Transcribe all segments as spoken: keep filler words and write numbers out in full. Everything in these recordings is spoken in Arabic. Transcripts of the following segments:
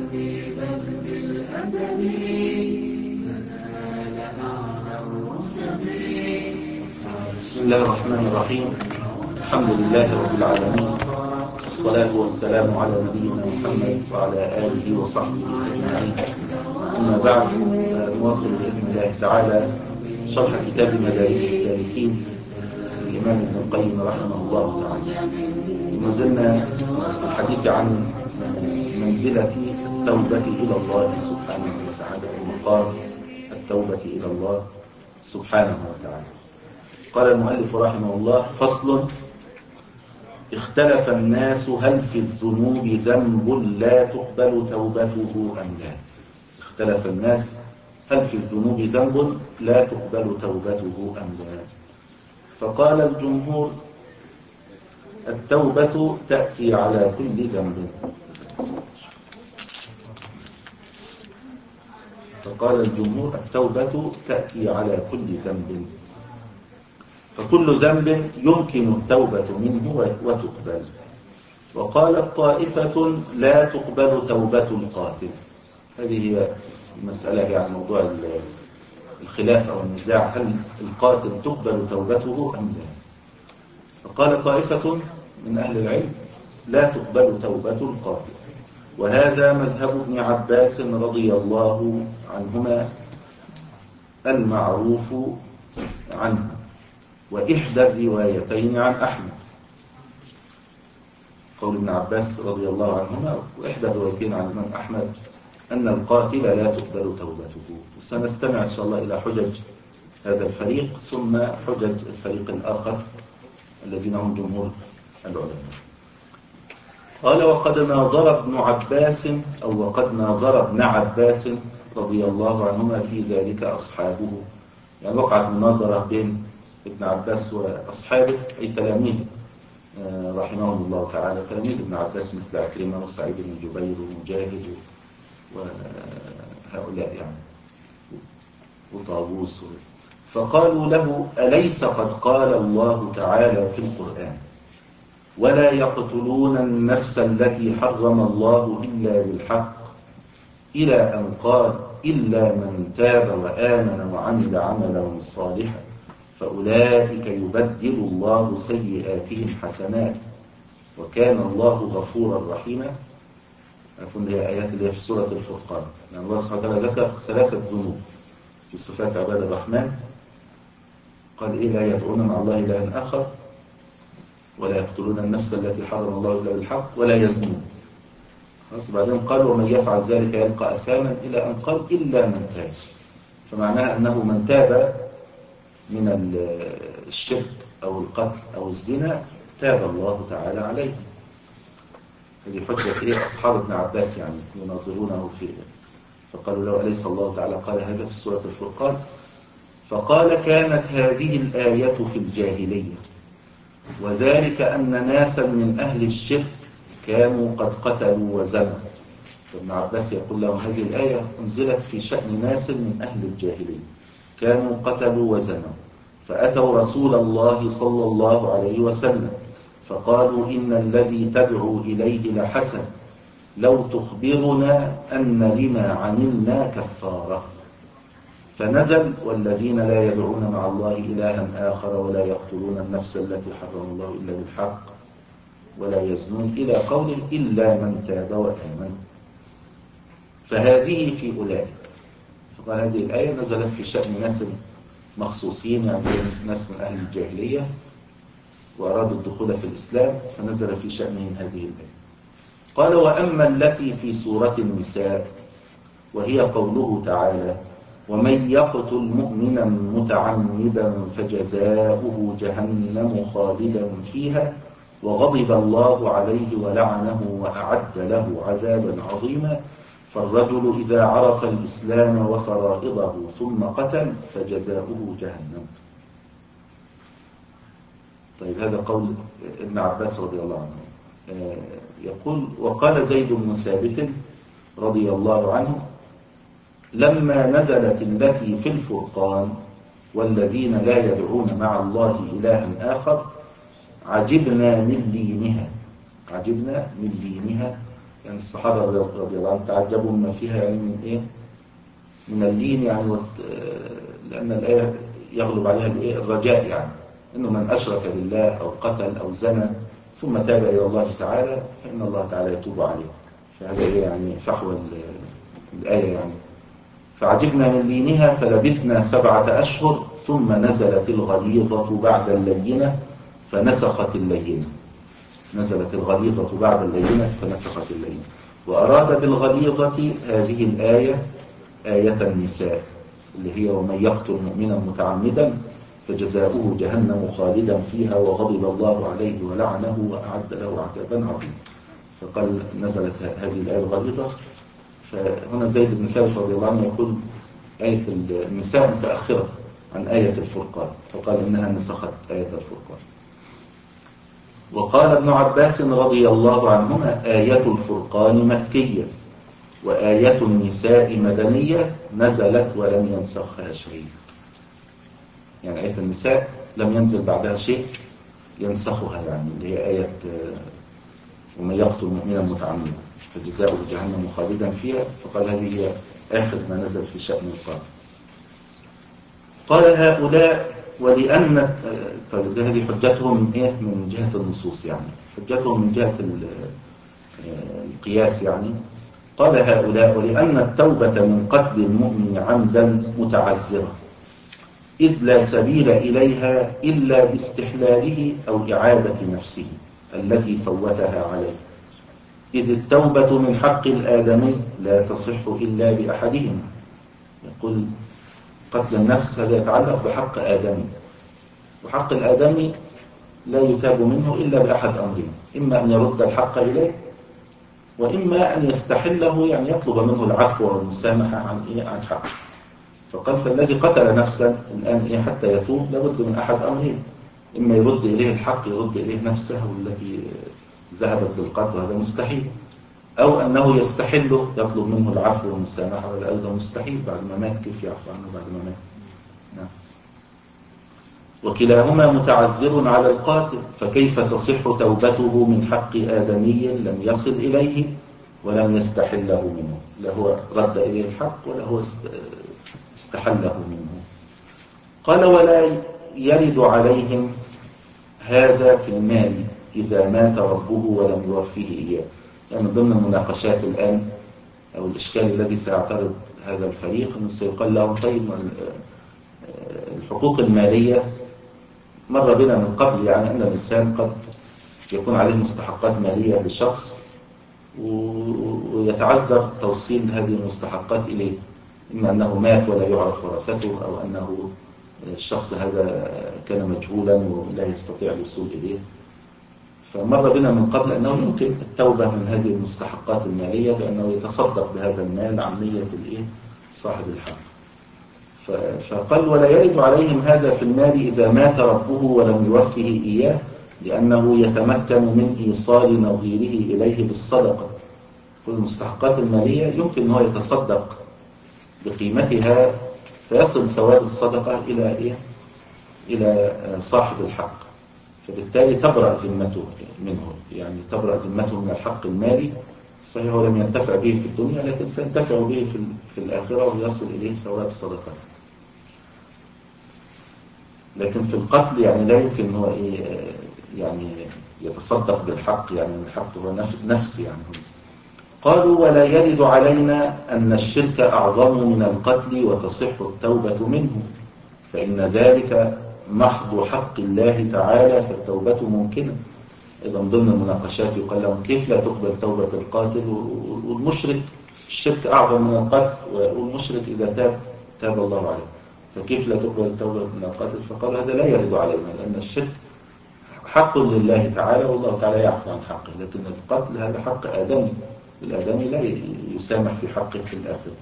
بل بالأدب تنال أعلى الرتب. بسم الله الرحمن الرحيم. الحمد لله رب العالمين، والصلاة والسلام على نبينا محمد وعلى آله وصحبه أجمعين. أما بعد، نواصل بإذن الله تعالى شرح كتاب مدارج السالكين للإمام ابن القيم رحمه الله تعالى. ما زلنا في الحديث عن منزلة التوبة إلى الله سبحانه وتعالى ومقام التوبة إلى الله سبحانه وتعالى. قال المؤلف رحمه الله: فصل: اختلف الناس هل في الذنوب ذنب لا تقبل توبته أم لا. اختلف الناس هل في الذنوب ذنب لا تقبل توبته أم لا. فقال الجمهور: التوبة تأتي على كل ذنب. فقال الجمهور: التوبة تأتي على كل ذنب، فكل ذنب يمكن التوبة منه وتقبل. وقالت طائفة: لا تقبل توبة القاتل. هذه هي المسألة، يعني موضوع الخلاف أو النزاع، هل القاتل تقبل توبته أم لا. فقال طائفة من أهل العلم: لا تقبل توبة القاتل، وهذا مذهب ابن عباس رضي الله عنهما المعروف عنه، وإحدى الروايتين عن أحمد. قول ابن عباس رضي الله عنهما وإحدى الروايتين عن الإمام أحمد أن القاتل لا تقبل توبته. وسنستمع إن شاء الله إلى حجج هذا الفريق ثم حجج الفريق الآخر الذين هم جمهور العلماء. قال: وقد ناظر ابن عباس أو وقد ناظر ابن عباس رضي الله عنهما في ذلك أصحابه. يعني وقعت مناظرة بين ابن عباس وأصحابه أي تلاميذه رحمهم الله تعالى، تلاميذ ابن عباس مثل عكرمة وسعيد بن جبير ومجاهد وهؤلاء يعني وطاووس. فقالوا له: أليس قد قال الله تعالى في القرآن: ولا يقتلون النفس التي حرم الله إلا بالحق، إلى أن قال: إلا من تاب وآمن وعمل عملا صالحا فأولئك يبدل الله سيئاتهم حسنات وكان الله غفورا رحيما. عفوا، هي آيات اللي هي في سورة الفرقان. يعني الله سبحانه وتعالى ذكر ثلاثة ذنوب في صفات عباد الرحمن. قال: إيه؟ لا يدعون مع الله إلها آخر، ولا يقتلون النفس التي حرم الله إلا بالحق، ولا يزنون. خلاص، بعدين قال: ومن يفعل ذلك يلقى أثاما، إلى أن قال: إلا من تاب. فمعناها أنه من تاب من الشرك أو القتل أو الزنا تاب الله تعالى عليه. هذه حجة إيه أصحاب ابن عباس، يعني يناظرونه في. فقالوا له: أليس الله تعالى قال هذا في سورة الفرقان؟ فقال: كانت هذه الآية في الجاهلية، وذلك أن ناسا من أهل الشرك كانوا قد قتلوا وزنوا. ابن عباس يقول لهم: هذه الآية أنزلت في شأن ناس من أهل الجاهلية كانوا قتلوا وزنوا، فأتوا رسول الله صلى الله عليه وسلم فقالوا: إن الذي تدعو إليه لحسن، لو تخبرنا أن لما عملنا كفارة. فنزل: والذين لا يدعون مع الله إلها آخر ولا يقتلون النفس التي حرم الله إلا بالحق ولا يزنون، إلى قوله: إلا من تاب وآمن. فهذه في أولئك. فقال: هذه الآية نزلت في شأن ناس مخصوصين، يعني ناس من أهل الجاهلية وأرادوا الدخول في الإسلام، فنزل في شأنهم هذه الآية. قال: وأما التي في سورة النساء وهي قوله تعالى: ومن يقتل مؤمنا متعمدا فجزاؤه جهنم خالدا فيها وغضب الله عليه ولعنه وأعد له عذابا عظيما، فالرجل إذا عرف الإسلام وفرائضه ثم قتل فجزاؤه جهنم. طيب، هذا قول ابن عباس رضي الله عنه. يقول: وقال زيد بن ثابت رضي الله عنه: لما نزلت التي في الفرقان والذين لا يدعون مع الله إلها آخر عجبنا من لينها. عجبنا من لينها، يعني الصحابة رضي الله عنهم تعجبوا مما فيها يعني من إيه؟ من اللين يعني وت... لأن الآية يغلب عليها الإيه؟ الرجاء يعني إنه من أشرك بالله أو قتل أو زنى ثم تاب إلى الله تعالى فإن الله تعالى يتوب عليه. فهذا إيه يعني فحوى الآية يعني. فعجبنا من لينها فلبثنا سبعة أشهر ثم نزلت الغليظة بعد اللينة فنسخت اللينة. نزلت الغليظة بعد اللينة فنسخت اللينة. وأراد بالغليظة هذه الآية آية النساء اللي هي ومن يقتل مؤمنا متعمدا فجزاؤه جهنم خالدا فيها وغضب الله عليه ولعنه وأعد له عذابا عظيما. فقال نزلت هذه الآية الغليظة. فهنا زيد بن ثابت رضي الله عنه يقول آية النساء متأخرة عن آية الفرقان فقال إنها نسخت آية الفرقان. وقال ابن عباس رضي الله عنهما آية الفرقان مكية وآية النساء مدنية نزلت ولم ينسخها شيء. يعني آية النساء لم ينزل بعدها شيء ينسخها يعني اللي هي آية ومن يقتل مؤمنا متعمدا فجزاؤه جهنم خالدا فيها. فقال هذه هي آخر ما نزل في شأن القاتل. قال هؤلاء ولأن طيب هذه حجتهم إيه من جهة النصوص يعني حجتهم من جهة القياس يعني. قال هؤلاء ولأن التوبة من قتل المؤمن عمدا متعذرة إذ لا سبيل إليها إلا باستحلاله أو إعادة نفسه التي فوتها عليه إذ التوبة من حق الآدمي لا تصح إلا بأحدهما. يقول قتل النفس هذا يتعلق بحق آدمي وحق الآدمي لا يتاب منه إلا بأحد أمرين إما أن يرد الحق إليه وإما أن يستحله يعني يطلب منه العفو والمسامحة عن إيه عن حقه. فقال فالذي قتل نفسا الآن إيه حتى يتوب لابد من أحد أمرين إما يرد إليه الحق يرد إليه نفسه التي ذهبت بالقتل وهذا مستحيل أو أنه يستحله يطلب منه العفو والمسامحة وهذا مستحيل بعد ما مات كيف يعفو عنه بعد ما مات. نعم. وكلاهما متعذر على القاتل فكيف تصح توبته من حق آدمي لم يصل إليه ولم يستحله منه لا هو رد إليه الحق ولا هو استحله منه. قال ولا يرد عليهم هذا في المال إذا مات ربه ولم يوفيه إياه. يعني من ضمن المناقشات الآن أو الإشكال الذي سيعترض هذا الفريق أنه سيقال لهم طيب الحقوق المالية مر بنا من قبل يعني أن الإنسان قد يكون عليه مستحقات مالية للشخص ويتعذر توصيل هذه المستحقات إليه إما أنه مات ولا يعرف ورثته أو أنه الشخص هذا كان مجهولا ولا يستطيع الوصول إليه. فمر بنا من قبل أنه يمكن التوبة من هذه المستحقات المالية بأنه يتصدق بهذا المال عن نية الإيه صاحب الحق. فقال ولا يرد عليهم هذا في المال إذا مات ربه ولم يوفه إياه لأنه يتمكن من إيصال نظيره إليه بالصدقة. كل المستحقات المالية يمكن أنه يتصدق بقيمتها فيصل ثواب الصدقة إلى إيه؟ إلى صاحب الحق فبالتالي تبرأ ذمته منه يعني تبرأ ذمته من الحق المالي. صحيح ولم ينتفع به في الدنيا لكن سينتفع به في, في الآخرة ويصل إليه ثواب صدقته. لكن في القتل يعني لا يمكن هو إيه يعني يتصدق بالحق يعني الحق هو نفس يعني. قالوا ولا يرد علينا أن الشرك أعظم من القتل وتصح التوبة منه فإن ذلك محض حق الله تعالى فالتوبة ممكنة. إذا من ضمن المناقشات يقال لهم كيف لا تقبل توبة القاتل والمشرك الشرك أعظم من القتل والمشرك إذا تاب تاب الله عليه فكيف لا تقبل التوبة من القاتل. فقالوا هذا لا يرد علينا لأن الشرك حق لله تعالى والله تعالى يعفو عن حقه لكن القتل هذا حق آدمي الآدمي لا يسامح في حقه في الآخرة.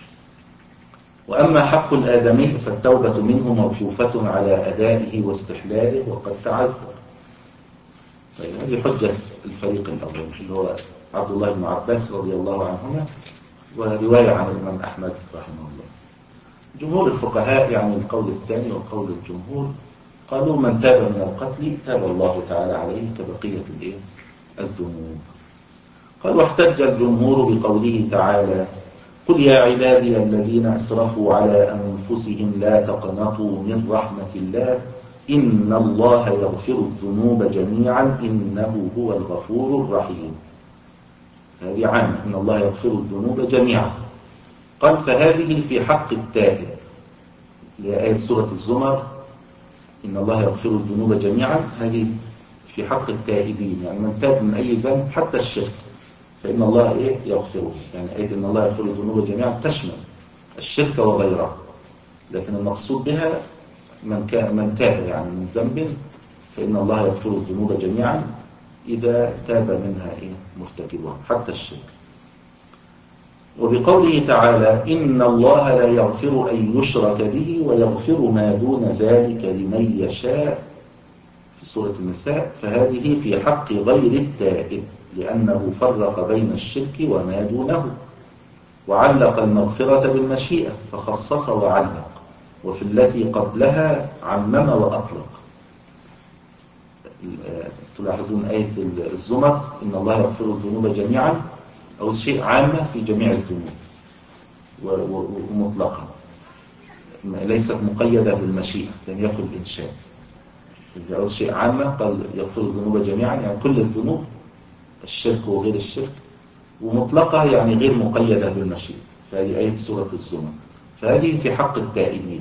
وأما حق الآدمي فالتوبة منه موقوفة على أدائه واستحلاله وقد تعذر. هذه حجة الفريق الأول اللي هو عبد الله بن عباس رضي الله عنهما ورواية عن الإمام أحمد رحمه الله. جمهور الفقهاء يعني القول الثاني وقول الجمهور قالوا من تاب من القتل تاب الله تعالى عليه كبقية الذنوب. قال واحتج الجمهور بقوله تعالى قل يا عبادي الذين أسرفوا على أنفسهم لا تقنطوا من رحمة الله إن الله يغفر الذنوب جميعا إنه هو الغفور الرحيم. هذه عامة، إن الله يغفر الذنوب جميعا. قال فهذه في حق التائب، لآية سورة الزمر إن الله يغفر الذنوب جميعا، هذه في حق التائبين، يعني من تاب من أي ذنب حتى الشرك فإن الله إيه يغفره. يعني آية إن الله يغفر الذنوب جميعا تشمل الشرك وغيره، لكن المقصود بها من كان من تاب يعني من ذنب فإن الله يغفر الذنوب جميعا إذا تاب منها إيه مرتكبها حتى الشرك. وبقوله تعالى إن الله لا يغفر أن يشرك به ويغفر ما دون ذلك لمن يشاء في سورة النساء، فهذه في حق غير التائب لأنه فرق بين الشرك وما دونه، وعلق المغفرة بالمشيئة فخصص وعلق، وفي التي قبلها عمم وأطلق. تلاحظون آية الزمر إن الله يغفر الذنوب جميعا، أو شيء عامة في جميع الذنوب ومطلقة، ليست مقيدة بالمشيئة، لم يكن إنشاء. أول شيء عامة قال يغفر الذنوب جميعا يعني كل الذنوب، الشرك وغير الشرك، ومطلقة يعني غير مقيدة بالمشيئة، فهذه آية سورة الزمر. فهذه في حق التائبين.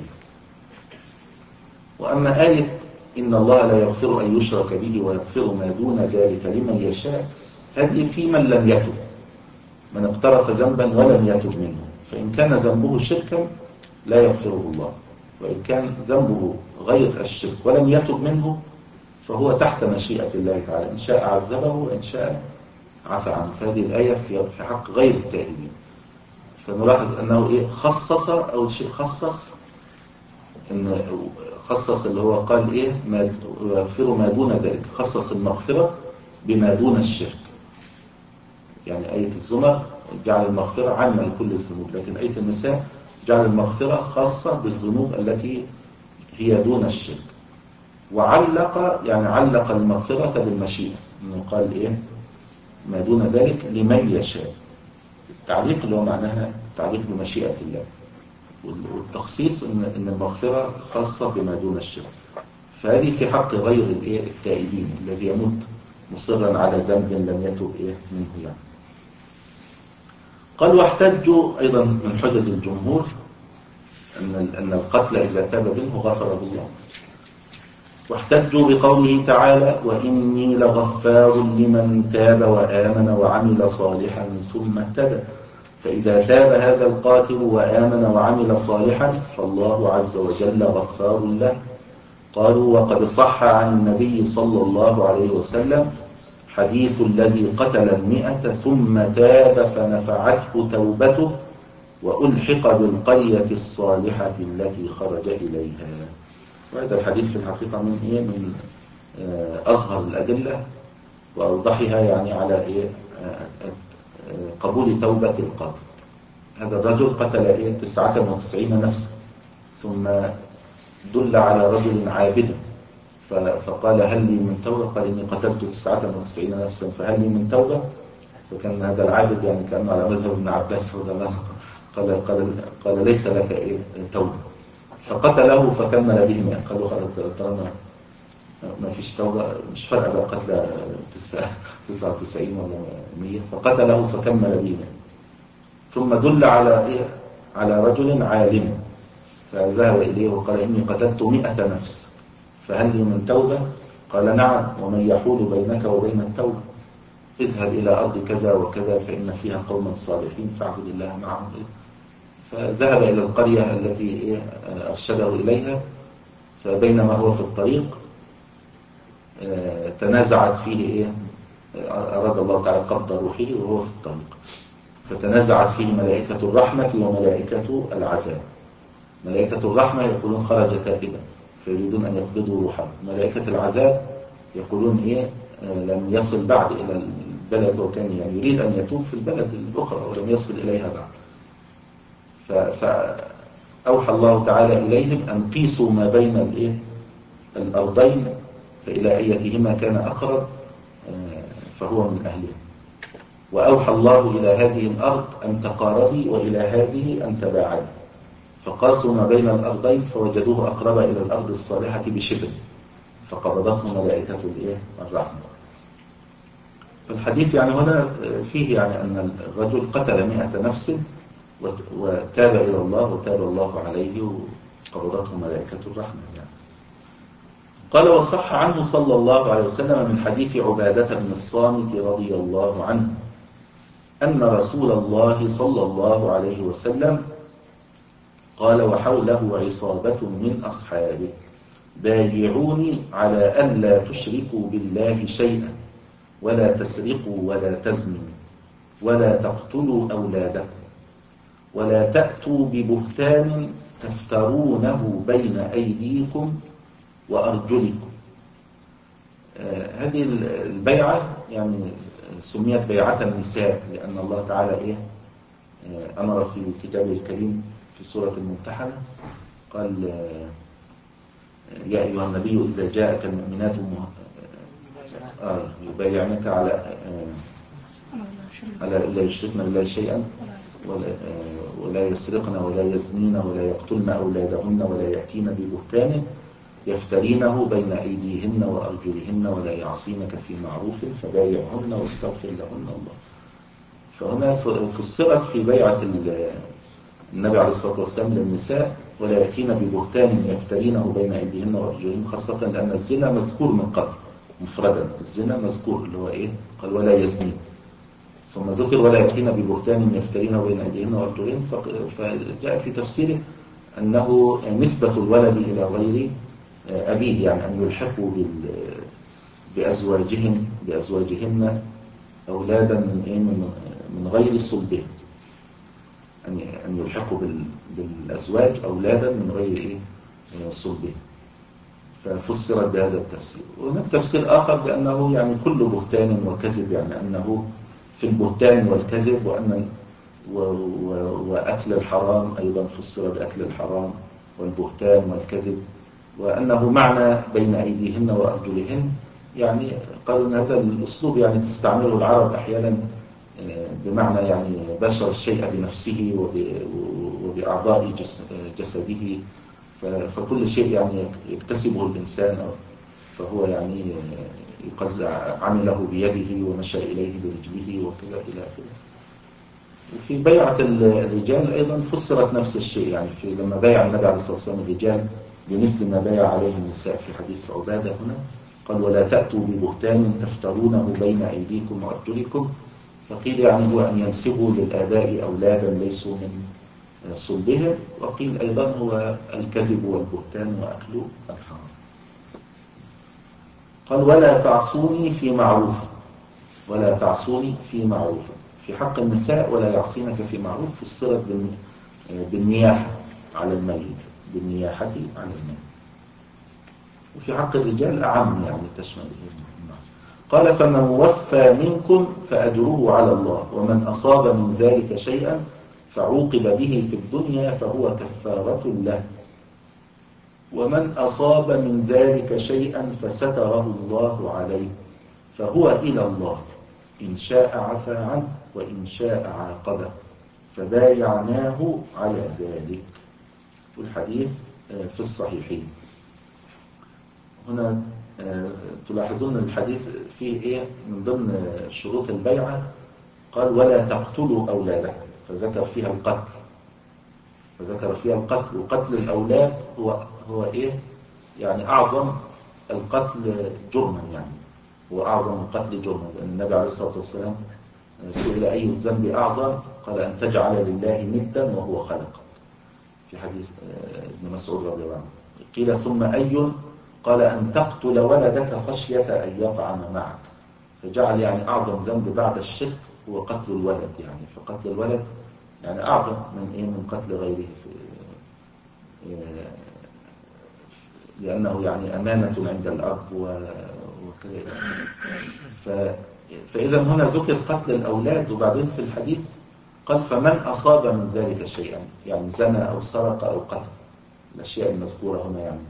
وأما آية إن الله لا يغفر أن يشرك به ويغفر ما دون ذلك لمن يشاء، هذه في من لم يتب، من اقترف ذنبا ولم يتب منه، فإن كان ذنبه شركا لا يغفره الله، وإن كان ذنبه غير الشرك ولم يتب منه فهو تحت مشيئة الله تعالى، إن شاء عذبه وإن شاء عفى عنه. فهذه الآية في حق غير التائبين. فنلاحظ أنه إيه خصص، أول شيء خصص إن خصص اللي هو قال إيه ما يغفر ما دون ذلك، خصص المغفرة بما دون الشرك. يعني آية الزمر جعل المغفرة عامة لكل الذنوب، لكن آية النساء جعل المغفرة خاصة بالذنوب التي هي دون الشرك. وعلق يعني علق المغفرة بالمشيئة، إنه قال إيه ما دون ذلك لمن يشاء. التعليق اللي هو معناها تعليق بمشيئة الله، والتخصيص إن إن المغفرة خاصة بما دون الشرك. فهذه في حق غير الإيه التائبين الذي يموت مصرا على ذنب لم يتب إيه منه يعني. قال واحتجوا أيضا من حجج الجمهور أن أن القتل إذا تاب منه غفره الله. واحتجوا بقوله تعالى وإني لغفار لمن تاب وآمن وعمل صالحا ثم اهتدى، فإذا تاب هذا القاتل وآمن وعمل صالحا فالله عز وجل غفار له. قالوا وقد صح عن النبي صلى الله عليه وسلم حديث الذي قتل المئة ثم تاب فنفعته توبته وألحق بالقرية الصالحة التي خرج إليها. وهذا الحديث في الحقيقة من إيه من أظهر الأدلة وأوضحها يعني على إيه قبول توبة القاتل. هذا الرجل قتل إيه تسعة وتسعين نفسا، ثم دل على رجل عابد فقال هل لي من توبة؟ قال إني قتلت تسعة وتسعين نفسا فهل لي من توبة؟ فكان هذا العابد يعني كأنه على مذهب ابن عباس قال قال قال ليس لك إيه توبة، فقتله فكمل به مئة. قالوا طالما ما فيش توبة مش فارقة بقى قتل تسعة وتسعين ولا مية، فقتله فكمل به مئة. ثم دل على إيه على رجل عالم فذهب إليه وقال إني قتلت مئة نفس فهل لي من توبة؟ قال نعم ومن يحول بينك وبين التوبة اذهب إلى أرض كذا وكذا فإن فيها قوما صالحين فاعبد الله معهم. فذهب إلى القرية التي أرشده إليها، فبينما هو في الطريق تنازعت فيه إيه أراد الله تعالى قبض روحه وهو في الطريق، فتنازعت فيه ملائكة الرحمة وملائكة العذاب. ملائكة الرحمة يقولون خرج تائبا فيريدون أن يقبضوا روحه، ملائكة العذاب يقولون إيه لم يصل بعد إلى البلد وكان يعني يريد أن يتوب في البلد الأخرى ولم يصل إليها بعد. فأوحى الله تعالى إليهم أن قيسوا ما بين الإيه الأرضين فإلى أيتهما كان أقرب فهو من أهله. وأوحى الله إلى هذه الأرض أن تقاربي وإلى هذه أن تباعدي، فقاسوا ما بين الأرضين فوجدوه أقرب إلى الأرض الصالحة بشبر، فقبضته ملائكة الرحمة. فالحديث يعني هنا فيه يعني أن الرجل قتل مئة نفس وتاب إلى الله وتاب الله عليه وقبضته ملائكة الرحمة يعني. قال وصح عنه صلى الله عليه وسلم من حديث عبادة بن الصامت رضي الله عنه أن رسول الله صلى الله عليه وسلم قال وحوله عصابة من أصحابه بايعوني على ألا تشركوا بالله شيئا ولا تسرقوا ولا تزنوا ولا تقتلوا أولادكم ولا تأتوا ببهتان تفترونه بين أيديكم وأرجلكم. آه هذه البيعة يعني سميت بيعة النساء لأن الله تعالى إيه آه أمر في كتابه الكريم في سورة الممتحنة قال آه يا أيها النبي إذا جاءك المؤمنات آه يبايعنك على آه على لا يشركن بالله شيئا ولا, آه ولا يسرقن ولا يزنين ولا يقتلن أولادهن ولا يأتين ببهتان يفترينه بين أيديهن وأرجلهن ولا يعصينك في معروف فبايعهن واستغفر لهن الله. فهنا فسرت في بيعة النبي عليه الصلاة والسلام للنساء ولا يأتين ببهتان يفترينه بين أيديهن وأرجلهن، خاصة لأن الزنا مذكور من قبل مفردا، الزنا مذكور اللي هو إيه قال ولا يزنين، ثم ذكر ولا يأتين ببهتان يفترينه بين أيديهن وأرجلهن، فجاء في تفسيره أنه نسبة الولد إلى غير أبيه يعني أن يلحقوا بأزواجهن بأزواجهن أولادا من إيه من غير صلبهم، أن أن يلحقوا بالأزواج أولادا من غير إيه صلبهم، ففسرت بهذا التفسير. وهناك تفسير آخر بأنه يعني كل بهتان وكذب، يعني أنه في البهتان والكذب وأن وأكل الحرام أيضا فسر بأكل الحرام والبهتان والكذب، وأنه معنى بين أيديهن وأرجلهن، يعني قالوا أن هذا الأسلوب يعني تستعمله العرب أحيانا بمعنى يعني بشر الشيء بنفسه وبأعضاء جسده، فكل شيء يعني يكتسبه الإنسان فهو يعني يقصد عمله بيده ومشى إليه برجله وكذا إلى آخره. وفي بيعة الرجال أيضا فسرت نفس الشيء، يعني في لما بايع النبي عليه الصلاة والسلام الرجال بمثل ما بايع عليه النساء في حديث عبادة هنا، قال ولا تأتوا ببهتان تفترونه بين أيديكم وأرجلكم، فقيل يعني هو أن ينسبوا للآباء أولادا ليسوا من صلبهم، وقيل أيضا هو الكذب والبهتان وأكل الحرام. قال ولا تعصوني في معروف، ولا تعصوني في معروف في حق النساء ولا يعصينك في معروف فسرت بالنياحة على الميت، بالنياحة على الميت. وفي حق الرجال أعم يعني تشمل المعنى. قال فمن وفى منكم فأجره على الله، ومن أصاب من ذلك شيئا فعوقب به في الدنيا فهو كفارة له، ومن أصاب من ذلك شيئا فستره الله عليه فهو إلى الله إن شاء عفى عنه وإن شاء عاقبه، فبايعناه على ذلك. والحديث في الصحيحين. هنا تلاحظون الحديث فيه إيه من ضمن شروط البيعة قال ولا تقتلوا أولادكم، فذكر فيها القتل فذكر فيها القتل وقتل الأولاد هو هو إيه يعني أعظم القتل جرما، يعني هو أعظم القتل جرما، لأن النبي عليه الصلاة والسلام سئل أي الذنب أعظم قال أن تجعل لله ندا وهو خلقك، في حديث ابن مسعود رضي الله عنه. قيل ثم أي؟ قال أن تقتل ولدك خشية أن يطعم معك، فجعل يعني أعظم ذنب بعد الشرك هو قتل الولد، يعني فقتل الولد يعني أعظم من إيه من قتل غيره في لأنه يعني أمانة عند الأب وكذا. فإذا هنا ذكر قتل الأولاد، وبعدين في الحديث قال فمن أصاب من ذلك شيئا، يعني زنى أو سرق أو قتل، الأشياء المذكورة هنا يعني،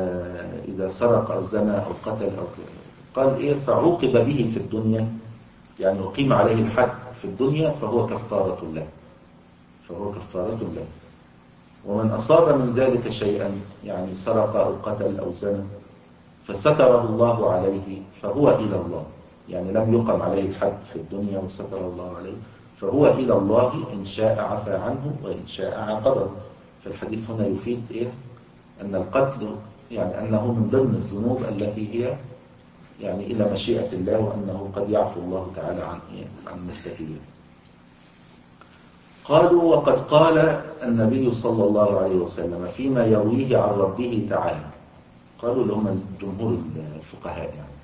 فإذا سرق أو زنى أو قتل أو كذا قال إيه فعوقب به في الدنيا يعني أقيم عليه الحد في الدنيا فهو كفارة له فهو كفارة له. ومن أصاب من ذلك شيئا يعني سرق أو قتل أو زنى فستره الله عليه فهو إلى الله، يعني لم يقم عليه الحد في الدنيا وستر الله عليه فهو إلى الله، إن شاء عفى عنه وإن شاء عاقبه. فالحديث هنا يفيد إيه؟ أن القتل يعني أنه من ضمن الذنوب التي هي يعني إلى مشيئة الله، وأنه قد يعفو الله تعالى عن إيه؟ عن مرتكبه. قالوا وقد قال النبي صلى الله عليه وسلم فيما يرويه عن ربه تعالى، قالوا لهم جمهور الفقهاء يعني،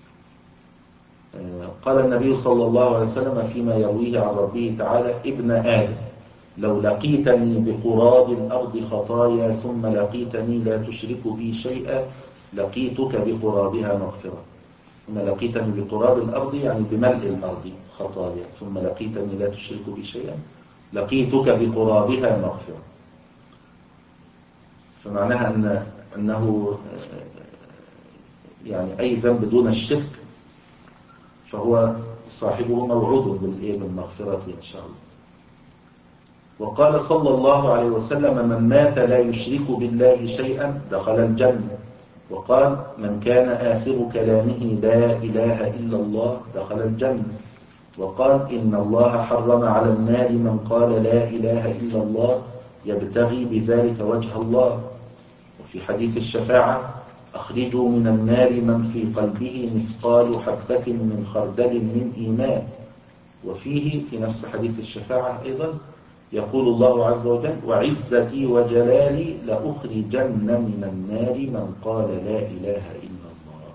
قال النبي صلى الله عليه وسلم فيما يرويه عن ربه تعالى: ابن آدم لو لقيتني بقراب الأرض خطايا ثم لقيتني لا تشرك بي شيئا لقيتك بقرابها مغفرة. ثم لقيتني بقراب الأرض يعني بملء الأرض خطايا ثم لقيتني لا تشرك بي شيئا لقيتك بقرابها مغفرة. فمعناها أن أنه يعني أي ذنب دون الشرك فهو صاحبه موعود بالمغفرة إن شاء الله. وقال صلى الله عليه وسلم: من مات لا يشرك بالله شيئا دخل الجنة. وقال: من كان آخر كلامه لا إله إلا الله دخل الجنة. وقال: إن الله حرم على النار من قال لا إله إلا الله يبتغي بذلك وجه الله. وفي حديث الشفاعة: أخرجوا من النار من في قلبه مثقال حبة من خردل من إيمان. وفيه في نفس حديث الشفاعة أيضا يقول الله عز وجل: وعزتي وجلالي لأخرجن من النار من قال لا إله إلا الله.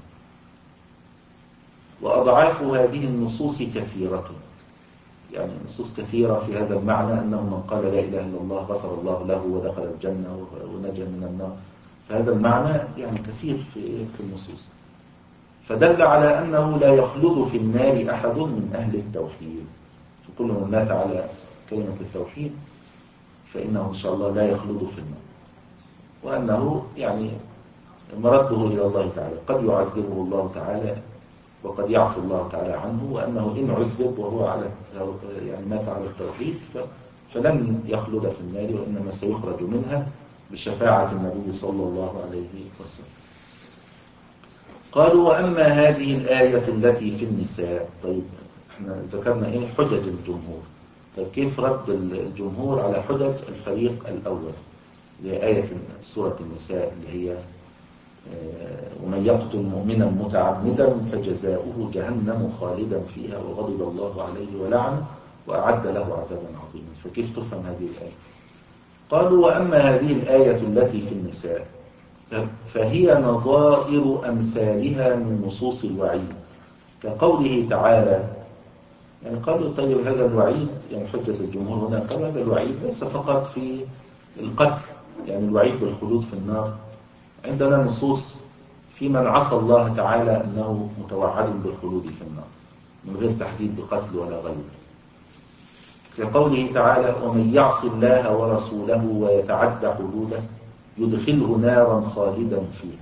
وأضعاف هذه النصوص كثيرة، يعني نصوص كثيرة في هذا المعنى، أنه من قال لا إله إلا الله غفر الله له ودخل الجنة ونجا من النار. فهذا المعنى يعني كثير في في النصوص، فدل على أنه لا يخلد في النار أحد من أهل التوحيد. فكل من مات على كلمة التوحيد فإنه إن شاء الله لا يخلد في النار، وأنه يعني مرده إلى الله تعالى، قد يعذبه الله تعالى وقد يعفو الله تعالى عنه، وأنه إن عذب وهو على يعني مات على التوحيد فلن يخلد في النار، وإنما سيخرج منها بشفاعة النبي صلى الله عليه وسلم. قالوا: وأما هذه الآية التي في النساء. طيب احنا ذكرنا ايه حجج الجمهور، طيب كيف رد الجمهور على حجج الفريق الأول اللي هي آية سورة النساء اللي هي ومن يقتل مؤمنا متعمدا فجزاؤه جهنم خالدا فيها وغضب الله عليه ولعنه وأعد له عذابا عظيما. فكيف تفهم هذه الآية؟ قالوا: وأما هذه الآية التي في النساء فهي نظائر أمثالها من نصوص الوعيد كقوله تعالى. يعني قالوا: طيب هذا الوعيد يعني حجة الجمهور هنا قال هذا الوعيد ليس فقط في القتل، يعني الوعيد بالخلود في النار، عندنا نصوص في من عصى الله تعالى أنه متوعد بالخلود في النار من غير تحديد بقتل ولا غيره، كقوله تعالى: ومن يعص الله ورسوله ويتعدى حدوده يدخله نارا خالدا فيها.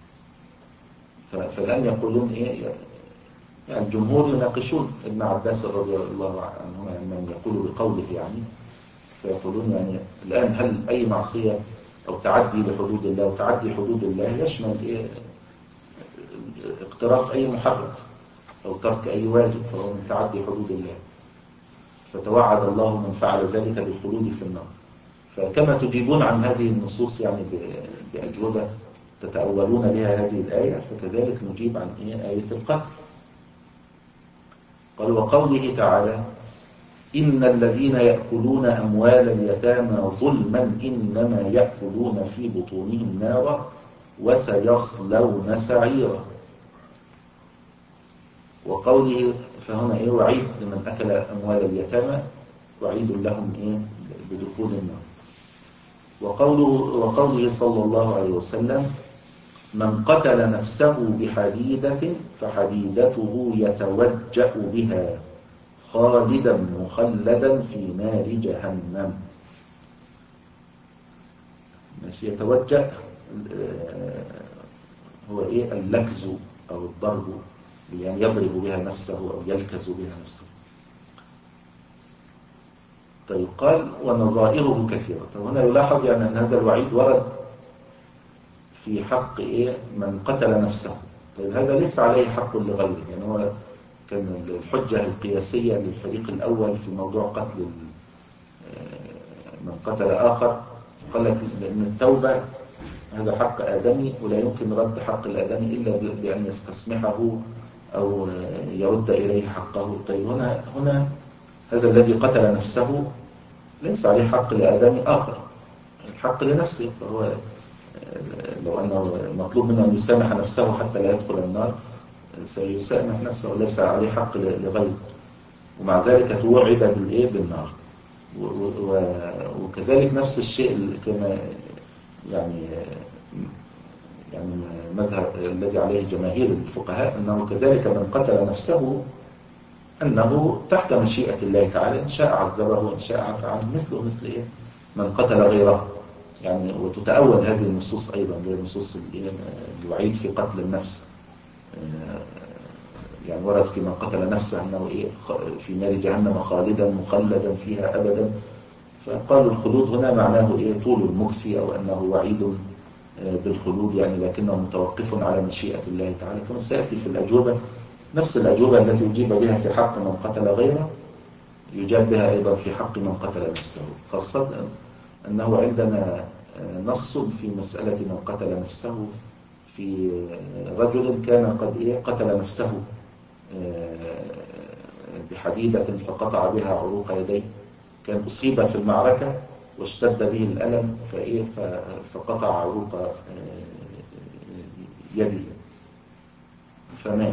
فالآن يقولون إيه؟ يعني الجمهور يناقشون ابن عباس رضي الله عنهما يعني من يقول بقوله، يعني فيقولون يعني الآن هل أي معصية أو تعدي لحدود الله، وتعدي حدود الله يشمل إيه؟ اقتراف أي محرم أو ترك أي واجب فهو من تعدي حدود الله، فتوعد الله من فعل ذلك بالخلود في النار. فكما تجيبون عن هذه النصوص يعني بأجوبة تتأولون بها هذه الآية، فكذلك نجيب عن إيه؟ آية القتل. قال: وقوله تعالى: إن الذين يأكلون أموال اليتامى ظلما إنما يأكلون في بطونهم نارا وسيصلون سعيرا. وقوله فهنا إيه؟ وعيد لمن أكل أموال اليتامى، وعيد لهم إيه؟ بدخول النار. وقوله, وقوله صلى الله عليه وسلم: من قتل نفسه بحديدة فحديدته يتوجأ بها خالدا مخلدا في نار جهنم. ماشي. يتوجأ هو إيه؟ اللكز أو الضرب يعني يضرب بها نفسه أو يلكز بها نفسه. طيب قال ونظائره كثيرة. طيب هنا يلاحظ يعني أن هذا الوعيد ورد في حق إيه من قتل نفسه. طيب هذا ليس عليه حق لغيره، يعني هو كان الحجة القياسية للفريق الأول في موضوع قتل من قتل آخر، قال لك لأن التوبة هذا حق آدمي ولا يمكن رد حق الآدمي إلا بأن يستسمحه أو يرد إليه حقه. طيب هنا هنا هذا الذي قتل نفسه ليس عليه حق لآدمي آخر، الحق لنفسه، فهو لو أنه مطلوب منه أن يسامح نفسه حتى لا يدخل النار سيسامح نفسه وليس عليه حق لغيره، ومع ذلك توعد بالإيه بالنار. وكذلك نفس الشيء كما يعني يعني المذهب الذي عليه جماهير الفقهاء أنه كذلك من قتل نفسه أنه تحت مشيئة الله تعالى، إن شاء عذبه وإن شاء عفى عنه، مثله مثل إيه من قتل غيره يعني. وتتأول هذه النصوص أيضا زي نصوص الوعيد في قتل النفس، يعني ورد في من قتل نفسه أنه إيه في نار جهنم خالدا مخلدا فيها أبدا، فقالوا الخلود هنا معناه إيه طول المكث أو أنه وعيد بالخلود يعني، لكنه متوقف على مشيئة الله تعالى. كما سيأتي في الأجوبة نفس الأجوبة التي يجيب بها في حق من قتل غيره يجاب بها أيضا في حق من قتل نفسه، خاصة أنه عندنا نص في مسألة من قتل نفسه في رجل كان قد إيه قتل نفسه بحديدة فقطع بها عروق يديه، كان أصيب في المعركة واشتد به الألم فإيه فقطع عروق يده فمات.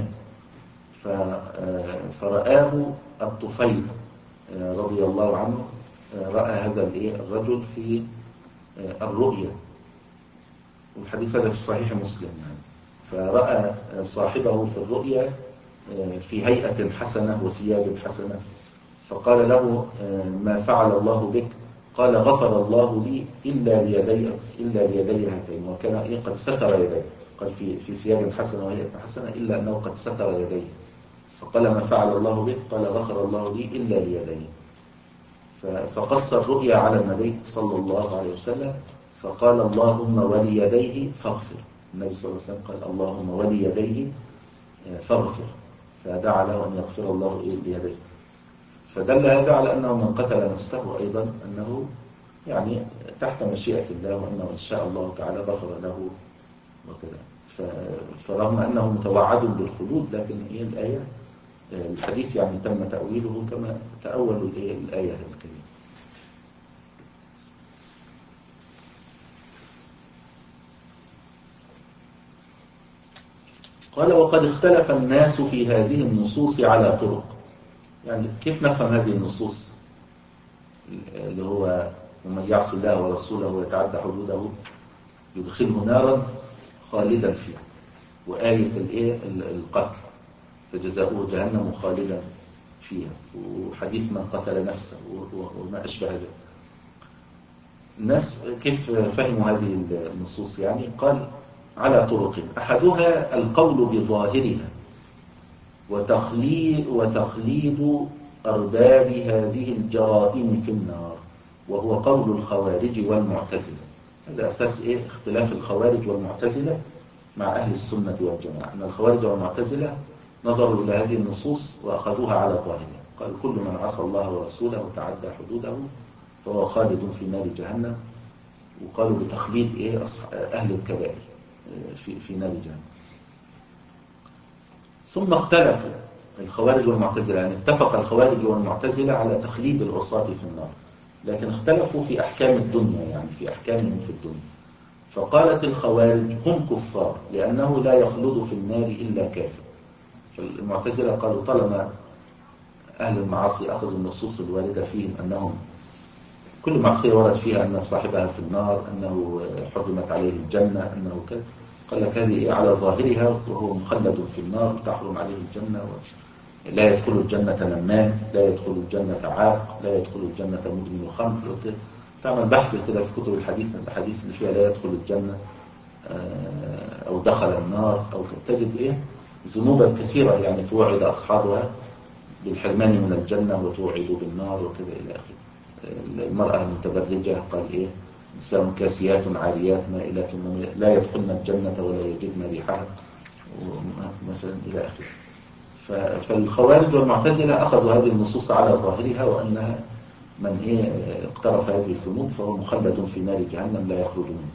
فرآه الطفيل رضي الله عنه، رأى هذا الرجل في الرؤيا، والحديث هذا في صحيح مسلم يعني. فرأى صاحبه في الرؤيا في هيئة حسنة وثياب حسنة، فقال له ما فعل الله بك؟ قال غفر الله لي إلا ليدي إلا ليدي هاتين، وكان إيه قد ستر يديه، قال في في ثياب حسنة وهيئة حسنة إلا أنه قد ستر يديه، فقال ما فعل الله بك؟ قال غفر الله لي إلا ليدي. فقص الرؤيا على النبي صلى الله عليه وسلم فقال اللهم وليديه فاغفر. النبي صلى الله عليه وسلم قال اللهم وليديه فاغفر، فدعا له أن يغفر الله ليديه. فدل هذا على أنه من قتل نفسه أيضا أنه يعني تحت مشيئة الله، وأنه إن شاء الله تعالى غفر له وكذا. فرغم أنه متوعد بالخلود لكن إيه الآية الحديث يعني تم تأويله كما تأولوا الآية الكريمة. قال وقد اختلف الناس في هذه النصوص على طرق. يعني كيف نفهم هذه النصوص اللي هو ومن يعص الله ورسوله ويتعدى حدوده يدخله نارا خالدا فيها، وآية الايه القتل فجزاؤه جهنم خالدا فيها، وحديث من قتل نفسه وما أشبه ذلك. الناس كيف فهموا هذه النصوص؟ يعني قال على طرق، أحدها القول بظاهرها وتخليد, وتخليد أرباب هذه الجرائم في النار، وهو قول الخوارج والمعتزلة. هذا أساس إيه اختلاف الخوارج والمعتزلة مع أهل السنة والجماعة، أن الخوارج والمعتزلة نظروا إلى هذه النصوص وأخذوها على ظاهرها، قال كل من عصى الله ورسوله وتعدى حدوده فهو خالد في نار جهنم، وقالوا بتخليد إيه أهل الكبائر في في نار جهنم. ثم اختلفوا الخوارج والمعتزلة، يعني اتفق الخوارج والمعتزلة على تخليد العصاة في النار، لكن اختلفوا في أحكام الدنيا، يعني في أحكامهم في الدنيا. فقالت الخوارج هم كفار لأنه لا يخلد في النار إلا كافر. فالمعتزلة قالوا طالما أهل المعاصي أخذوا النصوص الواردة فيهم أنهم كل معصية ورد فيها أن صاحبها في النار، أنه حرمت عليه الجنة، أنه كذا، قال لك هذه على ظاهرها وهو مخلد في النار تحرم عليه الجنة، لا يدخل الجنة نمام، لا يدخل الجنة عاق، لا يدخل الجنة مدمن الخمر. تعمل بحث كده في كتب الحديث، الحديث اللي فيها لا يدخل الجنة أو دخل النار أو تجد إيه ذنوبا كثيرة يعني توعد أصحابها بالحرمان من الجنة وتوعد بالنار وكذا إلى آخره. المرأة المتبرجة قال إيه نساء كاسيات عاريات مائلات لا يدخلن الجنة ولا يجدن ريحها مثلا إلى آخره. فالخوارج والمعتزلة أخذوا هذه النصوص على ظاهرها وأنها من إيه اقترف هذه الذنوب فهو مخلد في نار جهنم لا يخرج منه.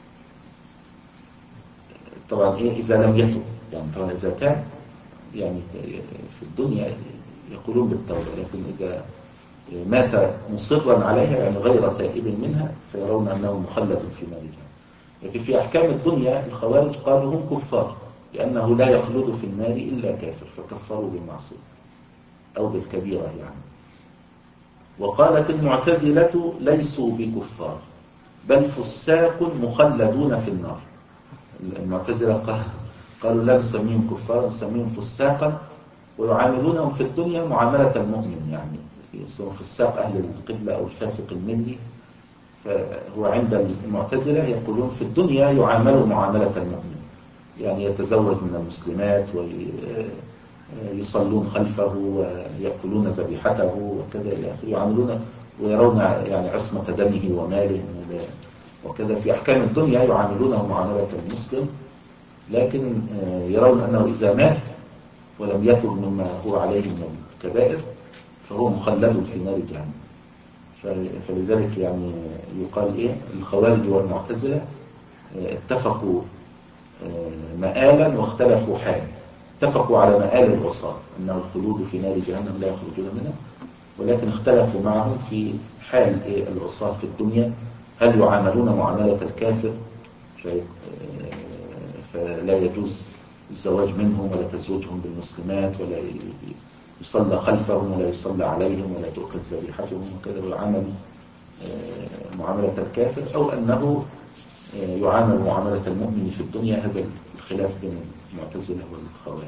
طبعا إيه إذا لم يتب يعني طبعا إذا تاب يعني في الدنيا يقولون بالتوبة، لكن إذا مات مصرا عليها يعني غير تائب منها فيرون أنه مخلد في نار جهنم. لكن في أحكام الدنيا الخوارج قالوا هم كفار لأنه لا يخلد في النار إلا كافر فكفروا بالمعصية أو بالكبيرة يعني. وقالت المعتزلة ليسوا بكفار بل فساق مخلدون في النار. المعتزلة قالوا لا نسميهم كفارا نسميهم فساقا ويعاملونهم في الدنيا معاملة المؤمن يعني يسمون فساق أهل القبلة أو الفاسق الملي. فهو عند المعتزلة يقولون في الدنيا يعامل معاملة المؤمن يعني يتزوج من المسلمات ويصلون خلفه ويأكلون ذبيحته وكذا إلى آخره يعاملون ويرون يعني عصمة دمه وماله وكذا. في أحكام الدنيا يعاملونه معاملة المسلم، لكن يرون أنه إذا مات ولم يتب مما هو عليه من الكبائر فهو مخلد في نار جهنم. فلذلك يعني يقال إيه الخوارج والمعتزلة اتفقوا مآلا واختلفوا حالا. اتفقوا على مآل العصاة أنه الخلود في نار جهنم لا يخرجون منها، ولكن اختلفوا معهم في حال العصاة في الدنيا هل يعاملون معاملة الكافر فلا يجوز الزواج منهم ولا تزوجهم بالمسلمات ولا يصلى خلفهم ولا يصلى عليهم ولا تؤخذ ذبيحتهم وكذا ويعامل معاملة الكافر، أو أنه يعامل معاملة المؤمن في الدنيا. هذا الخلاف بين المعتزلة والخوارج.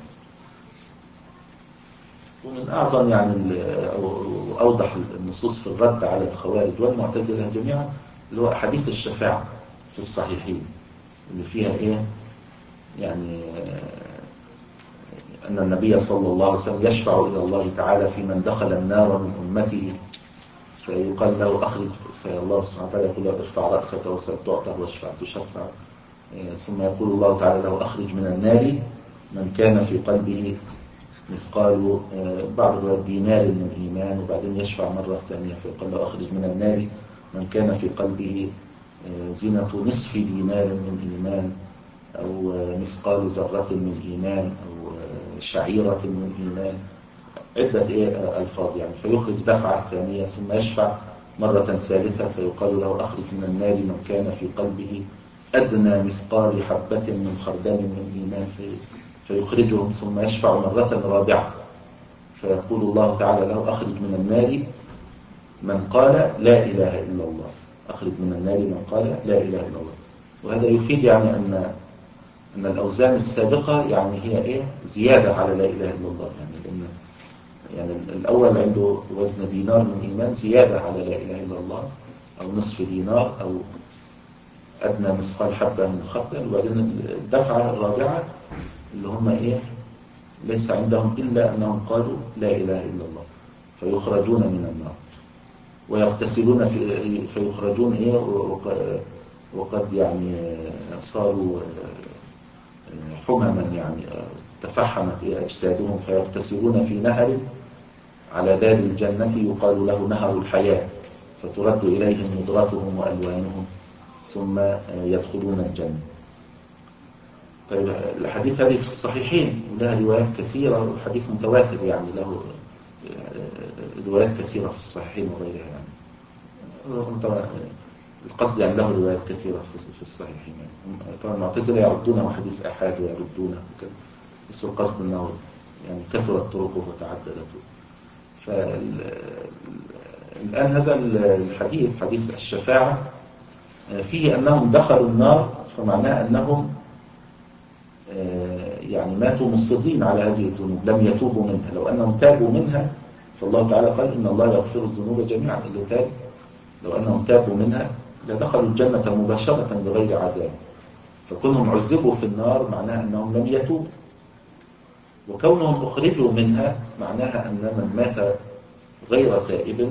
ومن أعظم يعني أو أوضح النصوص في الرد على الخوارج والمعتزلة جميعا اللي هو أحاديث الشفاعة في الصحيحين اللي فيها إيه يعني أن النبي صلى الله عليه وسلم يشفع إلى الله تعالى في من دخل النار من أمته فيقال له أخرج، فالله سبحانه وتعالى يقول له ارفع رأسك وسل تعطى واشفع تشفع، ثم يقول الله تعالى له أخرج من النار من كان في قلبه مثقال بعض دينار من إيمان، وبعدين يشفع مرة ثانية فيقال له أخرج من النار من كان في قلبه زنة نصف دينار من إيمان أو مثقال ذرة من إيمان أو شعيرة من إيمان، عدة إيه ألفاظ يعني. فيخرج دفعة ثانية ثم يشفع مرة ثالثة فيقال له أخرج من النار من كان في قلبه أدنى مثقال حبة من خردل من إيمان فيخرجهم، ثم يشفع مرة رابعة فيقول الله تعالى له أخرج من النار من قال لا إله إلا الله، أخرج من النار من قال لا إله إلا الله. وهذا يفيد يعني أن أن الأوزان السابقة يعني هي إيه زيادة على لا إله إلا الله يعني لأن يعني الأول عنده وزن دينار من إيمان زيادة على لا إله إلا الله أو نصف دينار أو أدنى مثقال حبة من خردل، وبعدين الدفعة الرابعة اللي هم إيه ليس عندهم إلا أنهم قالوا لا إله إلا الله فيخرجون من النار ويغتسلون في فيخرجون إيه وقد يعني صاروا حمما يعني تفحمت أجسادهم فيغتسلون في نهر على باب الجنة يقال له نهر الحياة فترد إليهم نضرتهم وألوانهم ثم يدخلون الجنة. طيب الحديث هذه في الصحيحين ولها روايات كثيرة والحديث متواتر يعني له روايات كثيرة في الصحيحين وغيرها يعني القصد يعني له روايات كثيرة في الصحيحين يعني. طبعا المعتزلة يعدونه حديث أحاد ويردونه وكذا، بس القصد أنه يعني كثرت طرقه وتعددته. فالآن هذا الحديث حديث الشفاعة فيه أنهم دخلوا النار فمعناه أنهم يعني ماتوا مصرين على هذه الذنوب لم يتوبوا منها. لو أنهم تابوا منها فالله تعالى قال إن الله يغفر الذنوب جميعا اللي تاب، لو أنهم تابوا منها لدخلوا الجنة مباشرة بغير عذاب. فكونهم عذبوا في النار معناه أنهم لم يتوبوا. وكونهم أخرجوا منها معناها أن من مات غير تائب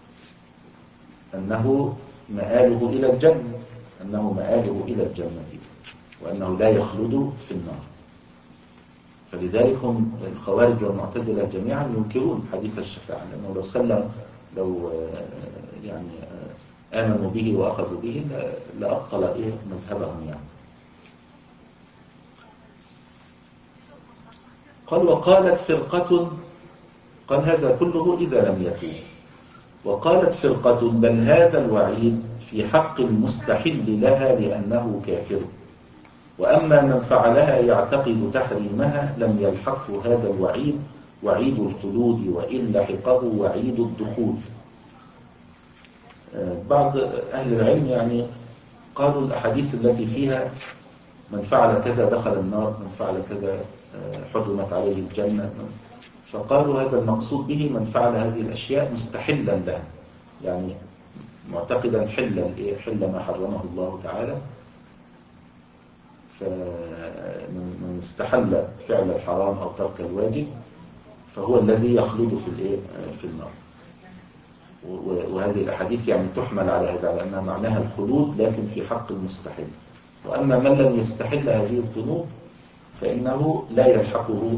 أنه مآله إلى الجنة أنه مآله إلى الجنة وأنه لا يخلد في النار. فلذلك هم الخوارج والمعتزلة جميعا ينكرون حديث الشفاعة، لأنه لو سلم لو يعني آمنوا به وأخذوا به لأبطل إيه مذهبهم يعني. قال وقالت فرقة، قال هذا كله إذا لم يتوب. وقالت فرقة بل هذا الوعيد في حق المستحل لها لأنه كافر، وأما من فعلها يعتقد تحريمها لم يلحقه هذا الوعيد وعيد الخلود وإن لحقه وعيد الدخول. بعض أهل العلم يعني قالوا الأحاديث التي فيها من فعل كذا دخل النار، من فعل كذا حرمت عليه الجنة، فقالوا هذا المقصود به من فعل هذه الأشياء مستحلا لها، يعني معتقدا حلا حل ما حرمه الله تعالى. فمن استحل فعل الحرام أو ترك الواجب فهو الذي يخلد في في النار. وهذه الأحاديث يعني تحمل على هذا، على أنها معناها الخلود لكن في حق المستحل. وأما من لم يستحل هذه الذنوب فإنه لا يلحقه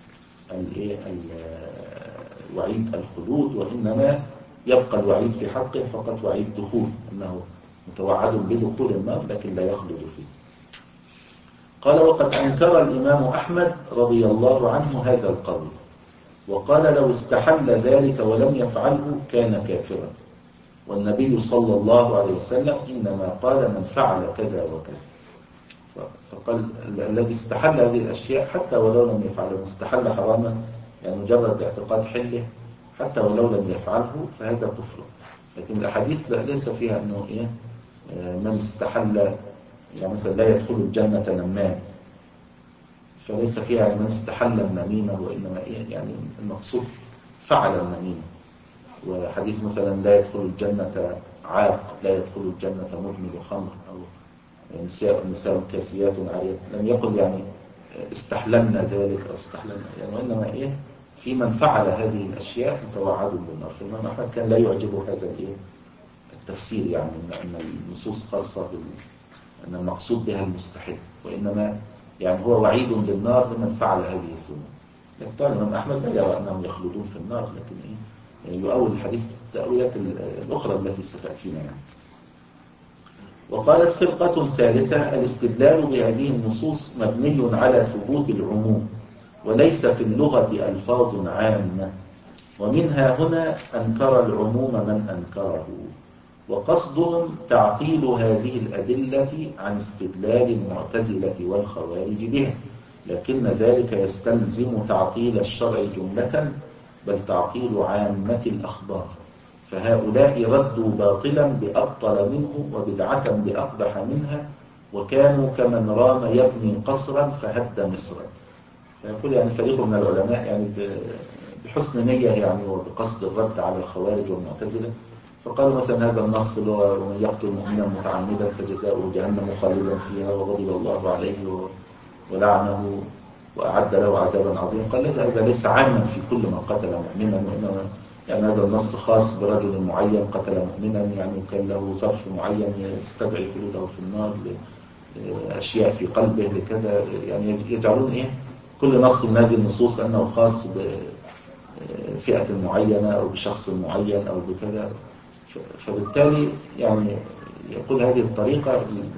وعيد الخلود، وإنما يبقى الوعيد في حقه فقط وعيد دخول، أنه متوعد بدخول النار لكن لا يخلد فيه. قال وقد أنكر الإمام أحمد رضي الله عنه هذا القول، وقال لو استحل ذلك ولم يفعله كان كافرا، والنبي صلى الله عليه وسلم إنما قال من فعل كذا وكذا. فقال الذي استحل هذه الأشياء حتى ولو لم يفعله، من استحل حراما يعني مجرد اعتقاد حله حتى ولو لم يفعله فهذا كفر. لكن الأحاديث ليس فيها أنه إيه من استحل يعني مثلا لا يدخل الجنة نمام، فليس فيها يعني من استحل النميمة، وإنما إيه يعني المقصود فعل النميمة. وحديث مثلا لا يدخل الجنة عاق، لا يدخل الجنة مدمن خمر، أو نساء نساء كاسيات عاريات، لم يقل يعني استحللنا ذلك أو استحللنا يعني، وإنما إيه في من فعل هذه الأشياء متوعد بالنار. فالإمام أحمد كان لا يعجبه هذا الإيه التفسير، يعني أن النصوص خاصة بال أن المقصود بها المستحيل، وإنما يعني هو وعيد بالنار لمن فعل هذه الذنوب. لكن طبعا الإمام أحمد لا يرى أنهم يخلدون في النار، لكن إيه يعني يؤول الحديث بالتأويلات الأخرى التي ستأتينا يعني. وقالت فرقة ثالثة الاستدلال بهذه النصوص مبني على ثبوت العموم، وليس في اللغة ألفاظ عامة، ومنها هنا أنكر العموم من أنكره، وقصدهم تعطيل هذه الأدلة عن استدلال المعتزلة والخوارج بها، لكن ذلك يستلزم تعطيل الشرع جملة بل تعطيل عامة الأخبار، فهؤلاء ردوا باطلا بأبطل منه وبدعة بأقبح منها، وكانوا كمن رام يبني قصرا فهد مصرا. فيقول يعني فريق من العلماء يعني بحسن نية يعني وبقصد الرد على الخوارج والمعتزلة، فقالوا مثلا هذا النص اللي هو ومن يقتل مؤمنا متعمدا فجزاؤه جهنم خالدا فيها وغضب الله عليه ولعنه وأعد له عذابا عظيما، قال هذا ليس عاما في كل من قتل مؤمنا، وإنما يعني هذا النص خاص برجل معين قتل مؤمنا، يعني كان له ظرف معين يستدعي خلوده في النار لأشياء في قلبه لكذا، يعني يجعلون إيه كل نص من هذه النصوص أنه خاص بفئة معينة أو بشخص معين أو بكذا. فبالتالي يعني يقول هذه الطريقة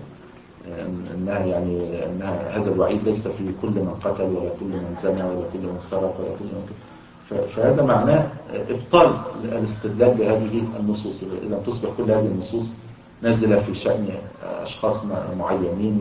أنها يعني أنها هذا الوعيد ليس في كل من قتل ولا كل من زنى ولا كل من سرق ولا كل من كده. فهذا معناه إبطال الاستدلال بهذه النصوص. إذا تصبح كل هذه النصوص نازلة في شأن أشخاص معينين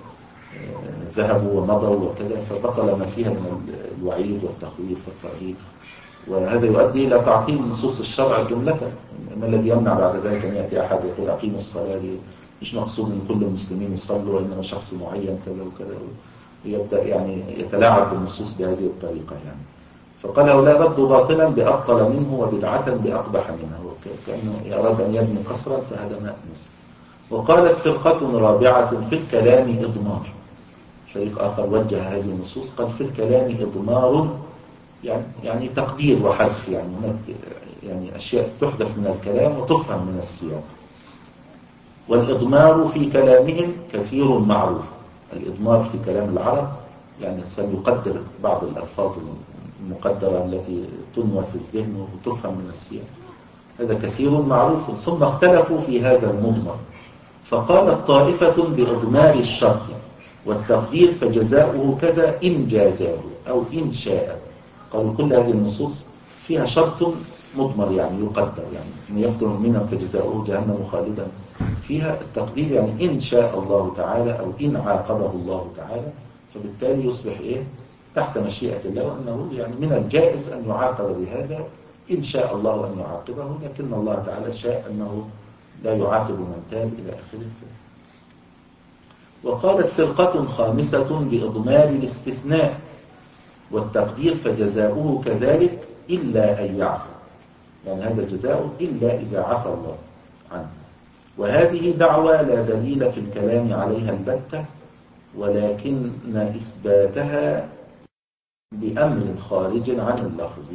ذهبوا ومضوا وكذا، فبطل ما فيها من الوعيد والتخويف والترهيب، وهذا يؤدي إلى تعطيل نصوص الشرع جملة. ما الذي يمنع بعد ذلك أن يأتي أحد يقول أقيم الصلاة، مش مقصود من كل المسلمين يصلوا وإنما شخص معين كذا وكذا، ويبدأ يعني يتلاعب بالنصوص بهذه الطريقة يعني. فقال هؤلاء ردوا باطلا بأبطل منه وبدعة بأقبح منه، وكأنه أراد أن يبني قصرا فهدم مصر. وقالت فرقة رابعة في الكلام إضمار، فريق آخر وجه هذه النصوص قال في الكلام إضمار، يعني يعني تقدير وحذف، يعني هناك يعني أشياء تحذف من الكلام وتفهم من السياق. والإضمار في كلامهم كثير معروف. الإضمار في كلام العرب يعني الإنسان يقدر بعض الألفاظ المقدرة التي تنوى في الذهن وتفهم من السياق، هذا كثير معروف. ثم اختلفوا في هذا المضمر، فقالت طائفة بإضمار الشرط والتقدير فجزاؤه كذا إن جازاه أو إن شاء. قالوا كل هذه النصوص فيها شرط مضمر يعني يقدر، يعني إن يفطر مؤمنا فجزاؤه جهنم خالدا فيها. التقدير يعني إن شاء الله تعالى أو إن عاقبه الله تعالى، فبالتالي يصبح إيه تحت مشيئة الله، وأنه يعني من الجائز أن يعاقب بهذا إن شاء الله أن يعاقبه، لكن الله تعالى شاء أنه لا يعاقب من تاب إلى آخره. وقالت فرقة خامسة بإضمار الاستثناء والتقدير فجزاؤه كذلك إلا أن يعفو، يعني هذا جزاؤه إلا إذا عفى الله عنه. وهذه دعوى لا دليل في الكلام عليها البتة، ولكن إثباتها بأمر خارج عن اللفظ.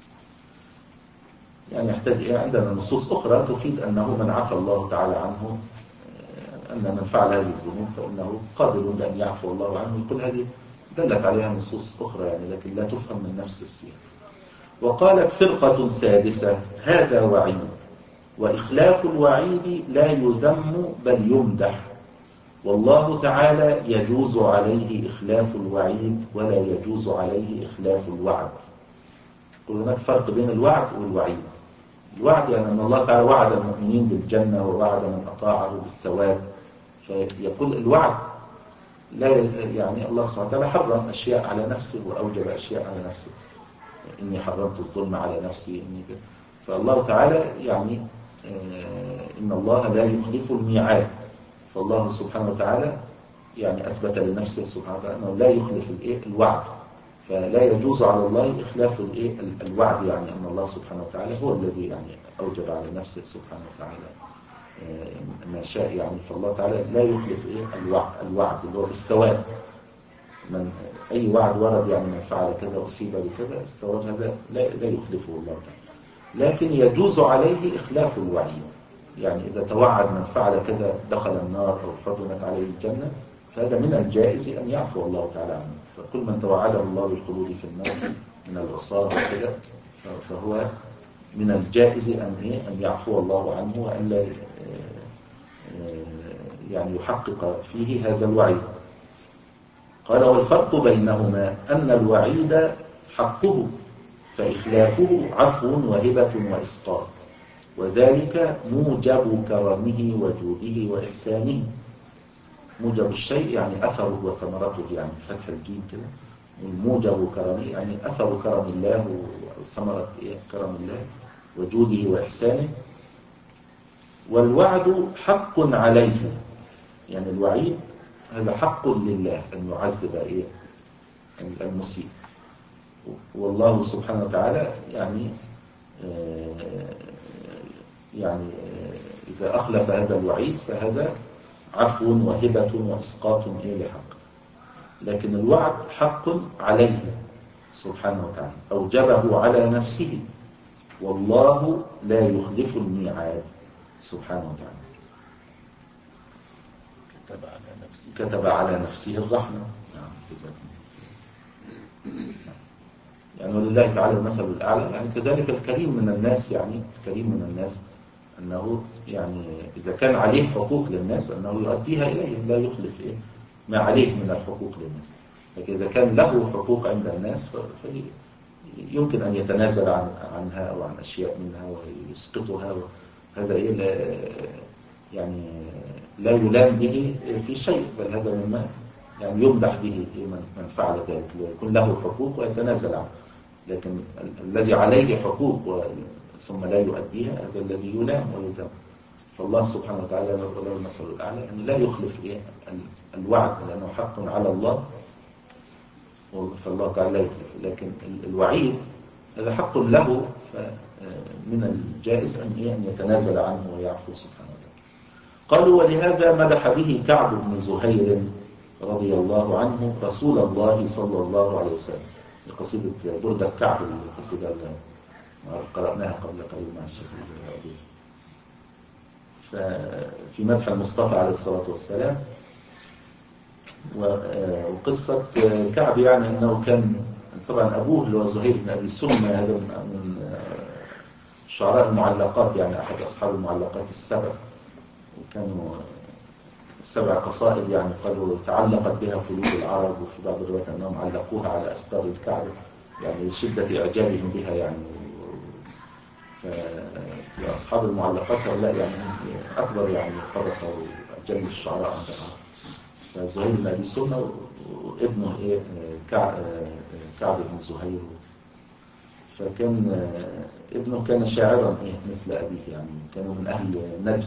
يعني يحتاج إيه؟ عندنا نصوص أخرى تفيد أنه من عفى الله تعالى عنه، أن من فعل هذه الذنوب فإنه قادر بأن يعفو الله عنه. يقول هذه دلت عليها نصوص أخرى يعني، لكن لا تفهم من نفس السياق. وقالت فرقة سادسة هذا وعيد، وإخلاف الوعيد لا يذم بل يمدح، والله تعالى يجوز عليه إخلاف الوعيد ولا يجوز عليه إخلاف الوعد. يقول هناك فرق بين الوعد والوعيد. الوعد يعني أن الله تعالى وعد المؤمنين بالجنة ووعد من أطاعه بالثواب، فيقول الوعد لا يعني الله سبحانه وتعالى حرم أشياء على نفسه وأوجب أشياء على نفسه، إني حرمت الظلم على نفسي إني كده. فالله تعالى يعني إن الله لا يخلف الميعاد، فالله سبحانه وتعالى يعني أثبت لنفسه سبحانه وتعالى أنه لا يخلف الوعد، فلا يجوز على الله إخلاف الوعد، يعني أن الله سبحانه وتعالى هو الذي يعني أوجب على نفسه سبحانه وتعالى ما شاء يعني. فالله تعالى لا يخلف الوعد، الوعد اللي هو بالثواب. من أي وعد ورد يعني من فعل كذا أصيب بكذا الثواب، هذا لا لا يخلفه الله تعالى. لكن يجوز عليه إخلاف الوعيد، يعني إذا توعد من فعل كذا دخل النار أو حرمت عليه الجنة، فهذا من الجائز أن يعفو الله تعالى عنه. فكل من توعده الله بالخلود في النار من العصاة وكذا فهو من الجائز أن إيه أن يعفو الله عنه وأن لا يعني يحقق فيه هذا الوعيد. قال والفرق بينهما أن الوعيد حقه فإخلافه عفو وهبة وإسقاط، وذلك موجب كرمه وجوده وإحسانه. موجب الشيء يعني أثره وثمرته، يعني فتح الجيم كده. موجب كرمه يعني أثر كرم الله وثمرة كرم الله وجوده وإحسانه. والوعد حق عليه، يعني الوعيد هذا حق لله أن يعذب إيه المسيء، والله سبحانه وتعالى يعني يعني إذا أخلف هذا الوعيد فهذا عفو وهبة وإسقاط إيه لحق. لكن الوعد حق عليه سبحانه وتعالى، أوجبه على نفسه، والله لا يخلف الميعاد سبحانه وتعالى. كتب على نفسه كتب على نفسه الرحمة. نعم يعني ولله تعالى المثل الأعلى. يعني كذلك الكريم من الناس، يعني الكريم من الناس أنه يعني إذا كان عليه حقوق للناس أنه يؤديها إليهم، لا يخلف إيه ما عليه من الحقوق للناس. لكن إذا كان له حقوق عند الناس فيمكن أن يتنازل عن عنها أو عن أشياء منها ويسقطها، هذا إيه لا يعني لا يلام به في شيء، بل هذا مما يعني يمدح به من فعل ذلك، ويكون له حقوق ويتنازل عنه. لكن الذي عليه حقوق ثم لا يؤديها هذا الذي يلام ويذم. فالله سبحانه وتعالى له المثل الأعلى أن لا يخلف إيه الوعد، لأنه حق على الله، فالله تعالى لا يخلف. لكن الوعيد هذا حق له، فمن الجائز أن إيه أن يتنازل عنه ويعفو سبحانه وتعالى. قالوا ولهذا مدح به كعب بن زهير رضي الله عنه رسول الله صلى الله عليه وسلم. قصيدة بردة كعب، القصيدة اللي قرأناها قبل قليل مع الشيخ الربيع. ففي مدح المصطفى عليه الصلاة والسلام. وقصة كعب يعني أنه كان طبعا أبوه اللي هو زهير بن أبي سلمى، هذا من شعراء المعلقات، يعني أحد أصحاب المعلقات السبع، وكانوا سبع قصائد يعني قالوا تعلقت بها قلوب العرب، وفي بعض الروايات أنهم علقوها على أستار الكعبة يعني لشدة إعجابهم بها يعني. في أصحاب المعلقات هؤلاء يعني أكبر يعني طبقة وأجل الشعراء عند العرب. فزهير بن أبي سلمى وابنه إيه كعب بن زهير. فكان ابنه كان شاعرا إيه مثل أبيه، يعني كانوا من أهل نجد.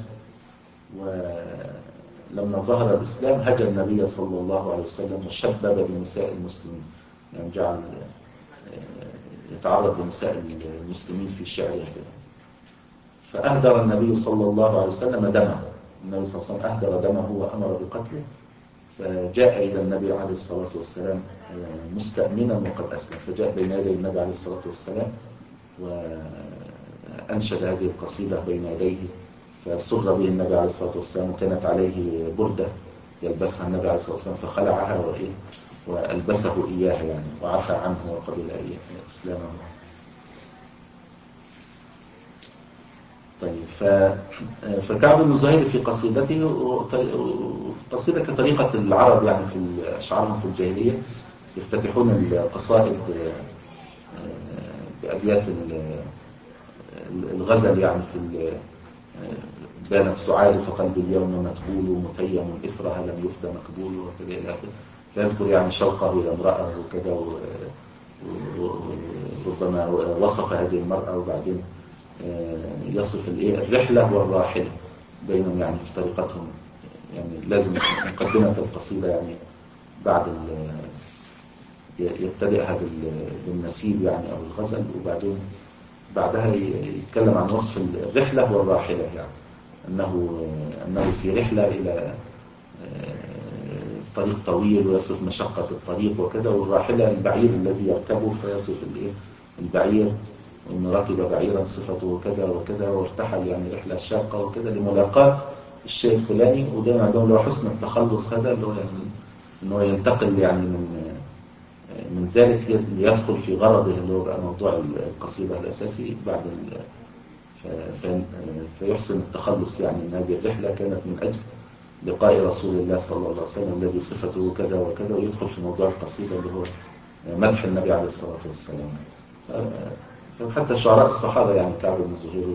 ولما ظهر الإسلام هجر النبي صلى الله عليه وسلم وشبب بنساء المسلمين، يعني جعل يتعرض لنساء المسلمين في شعره. فأهدر النبي صلى الله عليه وسلم دمه، النبي صلى الله عليه وسلم أهدر دمه وأمر بقتله. فجاء إلى النبي عليه الصلاة والسلام مستأمنا وقد أسلم، فجاء بين يدي النبي عليه الصلاة والسلام وأنشد هذه القصيدة بين يديه، فسر به النبي عليه الصلاة والسلام، وكانت عليه بردة يلبسها النبي عليه الصلاة والسلام، فخلعها وإيه وألبسه إياها يعني، وعفى عنه وقبل إسلامه. طيب ف... فكعب بن زهير في قصيدته، قصيدة كطريقة العرب يعني في أشعارهم في الجاهلية، يفتتحون القصائد بأبيات الغزل يعني في بانت سعاد فقلبي اليوم متبول متيم إثرها لم يفد مقبول وكذا إلى آخره. فيذكر يعني شوقه إلى امرأة وكذا، وربما وصف هذه المرأة، وبعدين يصف الايه الرحلة والراحلة بينهم يعني في طريقتهم. يعني لازم مقدمة القصيدة يعني بعد يبتدئها بالنسيب يعني أو الغزل، وبعدين بعدها يتكلم عن وصف الرحلة والراحلة، يعني أنه أنه في رحلة إلى طريق طويل ويصف مشقة الطريق وكذا، والراحلة البعير الذي يركبه فيصف الايه البعير، وإن ركب بعيرا صفته كذا وكذا وارتحل يعني رحلة شاقة وكذا لملاقاة الشيء الفلاني. ودائما عندهم لو حسن التخلص هذا اللي هو يعني إنه ينتقل يعني من من ذلك ليدخل في غرضه اللي هو بقى موضوع القصيدة الأساسي بعد فيحسن التخلص يعني من هذه الرحلة كانت من أجل لقاء رسول الله صلى الله عليه وسلم الذي صفته كذا وكذا، ويدخل في موضوع القصيدة اللي هو مدح النبي عليه الصلاة والسلام. فحتى شعراء الصحابة يعني كعب بن زهير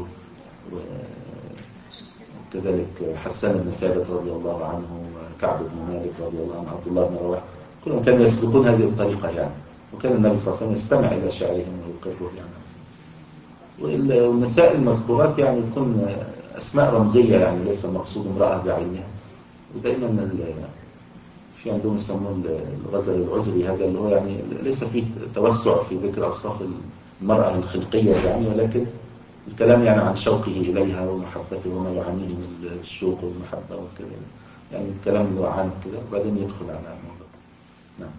وكذلك حسان بن ثابت رضي الله عنه، وكعب بن مالك رضي الله عنه، عبد الله بن رواحة، كلهم كانوا يسلكون هذه الطريقة يعني. وكان النبي صلى الله عليه وسلم يستمع إلى شعرهم ويقره يعني. والنساء المذكورات يعني تكون أسماء رمزية، يعني ليس المقصود امرأة بعينها. ودائما في عندهم يسمون الغزل العذري هذا اللي هو يعني ليس فيه توسع في ذكر أوصاف المرأة الخلقية يعني، ولكن الكلام يعني عن شوقه إليها ومحبته وما يعانيه من الشوق والمحبة وكذا، يعني الكلام اللي هو عام كده، وبعدين يدخل على الموضوع. نعم.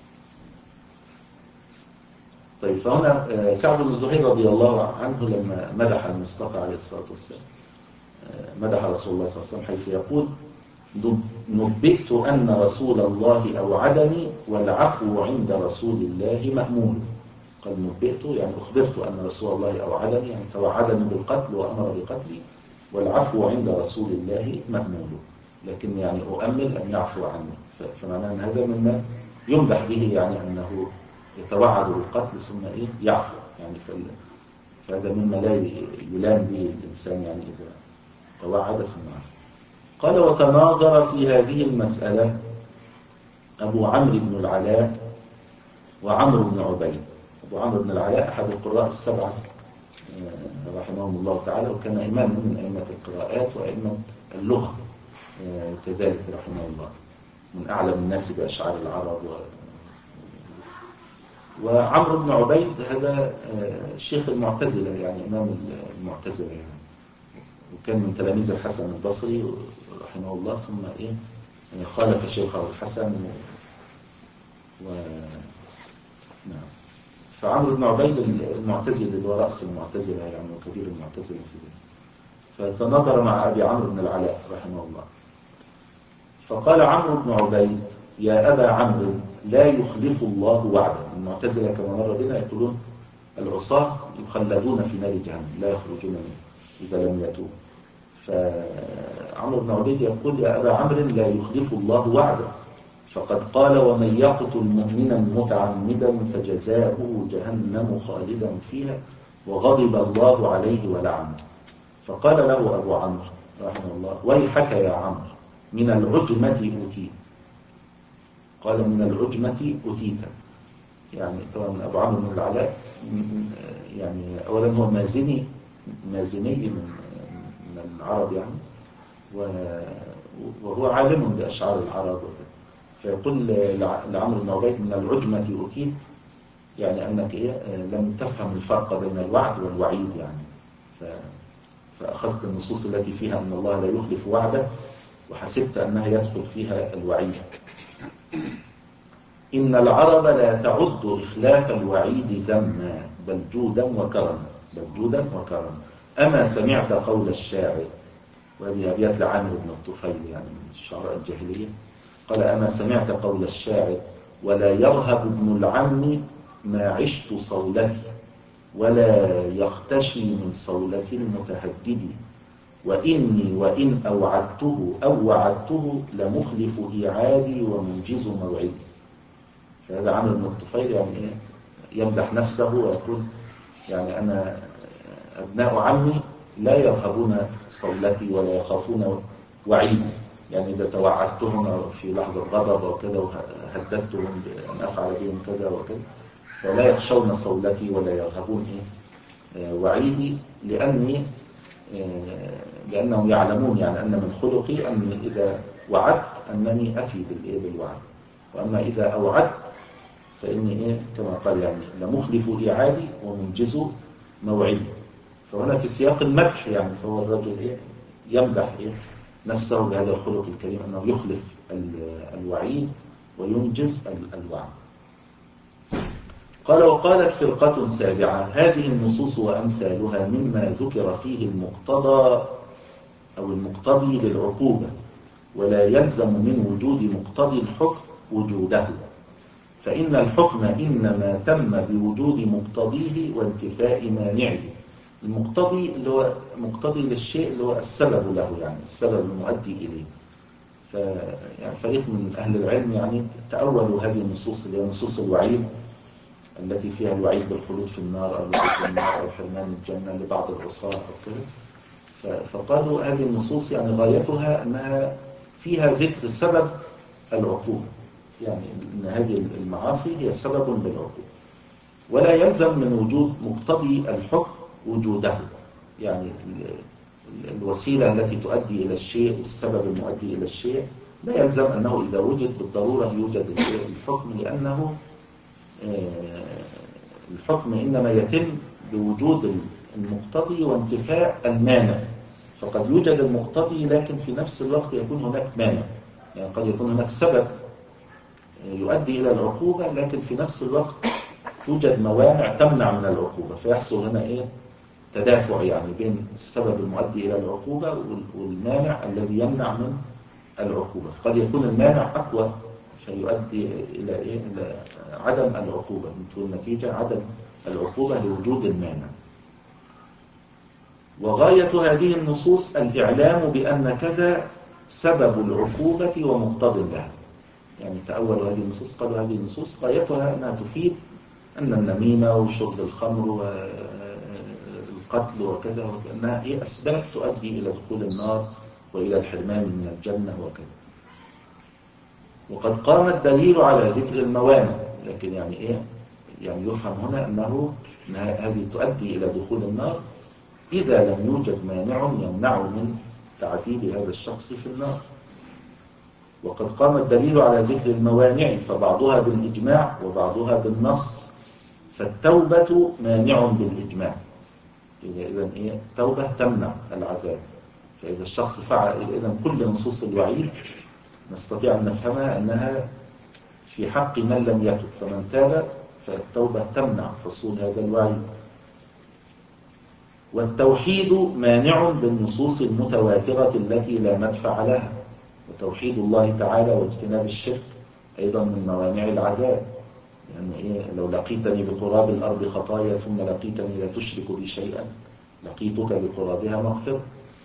طيب فهنا كعب بن زهير رضي الله عنه لما مدح المصطفى عليه الصلاة والسلام، مدح رسول الله صلى الله عليه وسلم حيث يقول: نبئت أن رسول الله أوعدني والعفو عند رسول الله مأمول. قال نبئت يعني أخبرت أن رسول الله أوعدني، يعني توعدني بالقتل وأمر بقتلي، والعفو عند رسول الله مأمول، لكن يعني أؤمل أن يعفو عني. فمعناه أن هذا مما يمدح به، يعني أنه يتوعد بالقتل ثم إيه يعفو، يعني فهذا مما لا يلام به الإنسان يعني إذا توعد ثم عفو. قال: وتناظر في هذه المسألة أبو عمرو بن العلاء وعمرو بن عبيد. أبو عمرو بن العلاء أحد القراء السبعة رحمهم الله تعالى، وكان إمام من أئمة القراءات وأئمة اللغة كذلك رحمه الله، من أعلم الناس بأشعار العرب. و... وعمرو بن عبيد هذا شيخ المعتزلة، يعني إمام المعتزلة يعني، وكان من تلاميذ الحسن البصري رحمه الله. ثم إيه يعني خالف شيخه الحسن و... و... نعم. فعمرو بن عبيد المعتزلي اللي هو رأس المعتزلة يعني وكبير المعتزلة في ذلك، فتناظر مع أبي عمرو بن العلاء رحمه الله، فقال عمرو بن عبيد: يا أبا عمرو لا يخلف الله وعده. المعتزلة كما مر بنا يقولون العصاة يخلدون في نار جهنم لا يخرجون منه إذا لم يتوب. فعمرو بن عبيد يقول: يا أبا عمرو لا يخلف الله وعده، فقد قال: ومن يقتل مؤمنا متعمدا فجزاؤه جهنم خالدا فيها وغضب الله عليه ولعنه. فقال له أبو عمرو رحمه الله: ويحك يا عمرو، من العجمة أوتيت. قال: من العجمة أوتيت. يعني طبعا أبو عمرو بن العلاء يعني أولا هو مازني مازني من من العرب يعني، وهو عالم بأشعار العرب وكذا. فيقول لعمرو بن عبيد: من العجمة أوتيت، يعني أنك إيه لم تفهم الفرق بين الوعد والوعيد يعني. فأخذت النصوص التي فيها أن الله لا يخلف وعده وحسبت أنها يدخل فيها الوعيد. إن العرب لا تعد إخلاف الوعيد ذما بل جودا وكرما، بل جودا وكرما. أما سمعت قول الشاعر، وهذه أبيات لعامر بن الطفيل يعني من الشعراء الجاهلية، قال: أما سمعت قول الشاعر: ولا يرهب ابن العم ما عشت صولتي، ولا يختشي من صولة المتهدد، وإني وإن أوعدته أو وعدته لمخلف إيعادي ومنجز موعدي. فهذا عامر بن الطفيل يعني إيه يمدح نفسه ويقول: يعني أنا أبناء عمي لا يرهبون صولتي ولا يخافون وعيدي، يعني إذا توعدتهم في لحظة غضب وكذا وهددتهم بأن أفعل بهم كذا وكذا فلا يخشون صولتي ولا يرهبون إيه وعيدي، لأني لأنهم يعلمون يعني أن من خلقي أني إذا وعدت أنني أفي بالإيه بالوعد، وأما إذا أوعدت فإني إيه كما قال يعني لمخلف إيعادي ومنجز موعدي. فهنا في سياق المدح يعني، فهو الرجل إيه يمدح إيه نفسه بهذا الخلق الكريم أنه يخلف الوعيد وينجز الوعد. قال: وقالت فرقة سابعة: هذه النصوص وأمثالها مما ذكر فيه المقتضى أو المقتضي للعقوبة، ولا يلزم من وجود مقتضي الحكم وجوده، فإن الحكم إنما تم بوجود مقتضيه وانتفاء مانعه. المقتضي اللي هو مقتضي للشيء اللي هو السبب له يعني السبب المؤدي إليه. يعني فريق من أهل العلم يعني تأولوا هذه النصوص اللي هي نصوص الوعيد التي فيها الوعيد بالخلود في النار أو في النار أو حرمان الجنة لبعض العصاة أو كده، فقالوا هذه النصوص يعني غايتها أنها فيها ذكر سبب العقوبة، يعني أن هذه المعاصي هي سبب للعقوبة، ولا يلزم من وجود مقتضي الحكم وجوده، يعني الوسيلة التي تؤدي إلى الشيء والسبب المؤدي إلى الشيء لا يلزم أنه إذا وجد بالضرورة يوجد الحكم، لأنه الحكم إنما يتم بوجود المقتضي وانتفاء المانع. فقد يوجد المقتضي لكن في نفس الوقت يكون هناك مانع، يعني قد يكون هناك سبب يؤدي إلى العقوبة لكن في نفس الوقت توجد موانع تمنع من العقوبة، فيحصل هنا إيه تدافع يعني بين السبب المؤدي إلى العقوبة والمانع الذي يمنع من العقوبة. قد يكون المانع أقوى فيؤدي إلى إيه إلى عدم العقوبة، تكون نتيجة عدم العقوبة لوجود المانع. وغاية هذه النصوص الإعلام بأن كذا سبب العقوبة ومقتضى لها. يعني تأول هذه النصوص قالوا هذه النصوص غايتها أنها تفيد أن النميمة وشرب الخمر والقتل وكذا وأنها هي أسباب تؤدي إلى دخول النار وإلى الحرمان من الجنة وكذا. وقد قام الدليل على ذكر الموانع، لكن يعني إيه يعني يفهم هنا أنه هذه تؤدي إلى دخول النار إذا لم يوجد مانع يمنع من تعذيب هذا الشخص في النار. وقد قام الدليل على ذكر الموانع فبعضها بالإجماع وبعضها بالنص، فالتوبة مانع بالإجماع، إذن إيه التوبة تمنع العذاب، فإذا الشخص فعل إذن كل نصوص الوعيد نستطيع أن نفهمها أنها في حق من لم يتب، فمن تاب فالتوبة تمنع حصول هذا الوعيد. والتوحيد مانع بالنصوص المتواترة التي لا مدفع لها، وتوحيد الله تعالى واجتناب الشرك أيضا من موانع العذاب، يعني إيه؟ لو لقيتني بقراب الأرض خطايا ثم لقيتني لا تشرك بي شيئا لقيتك بقرابها مغفرة.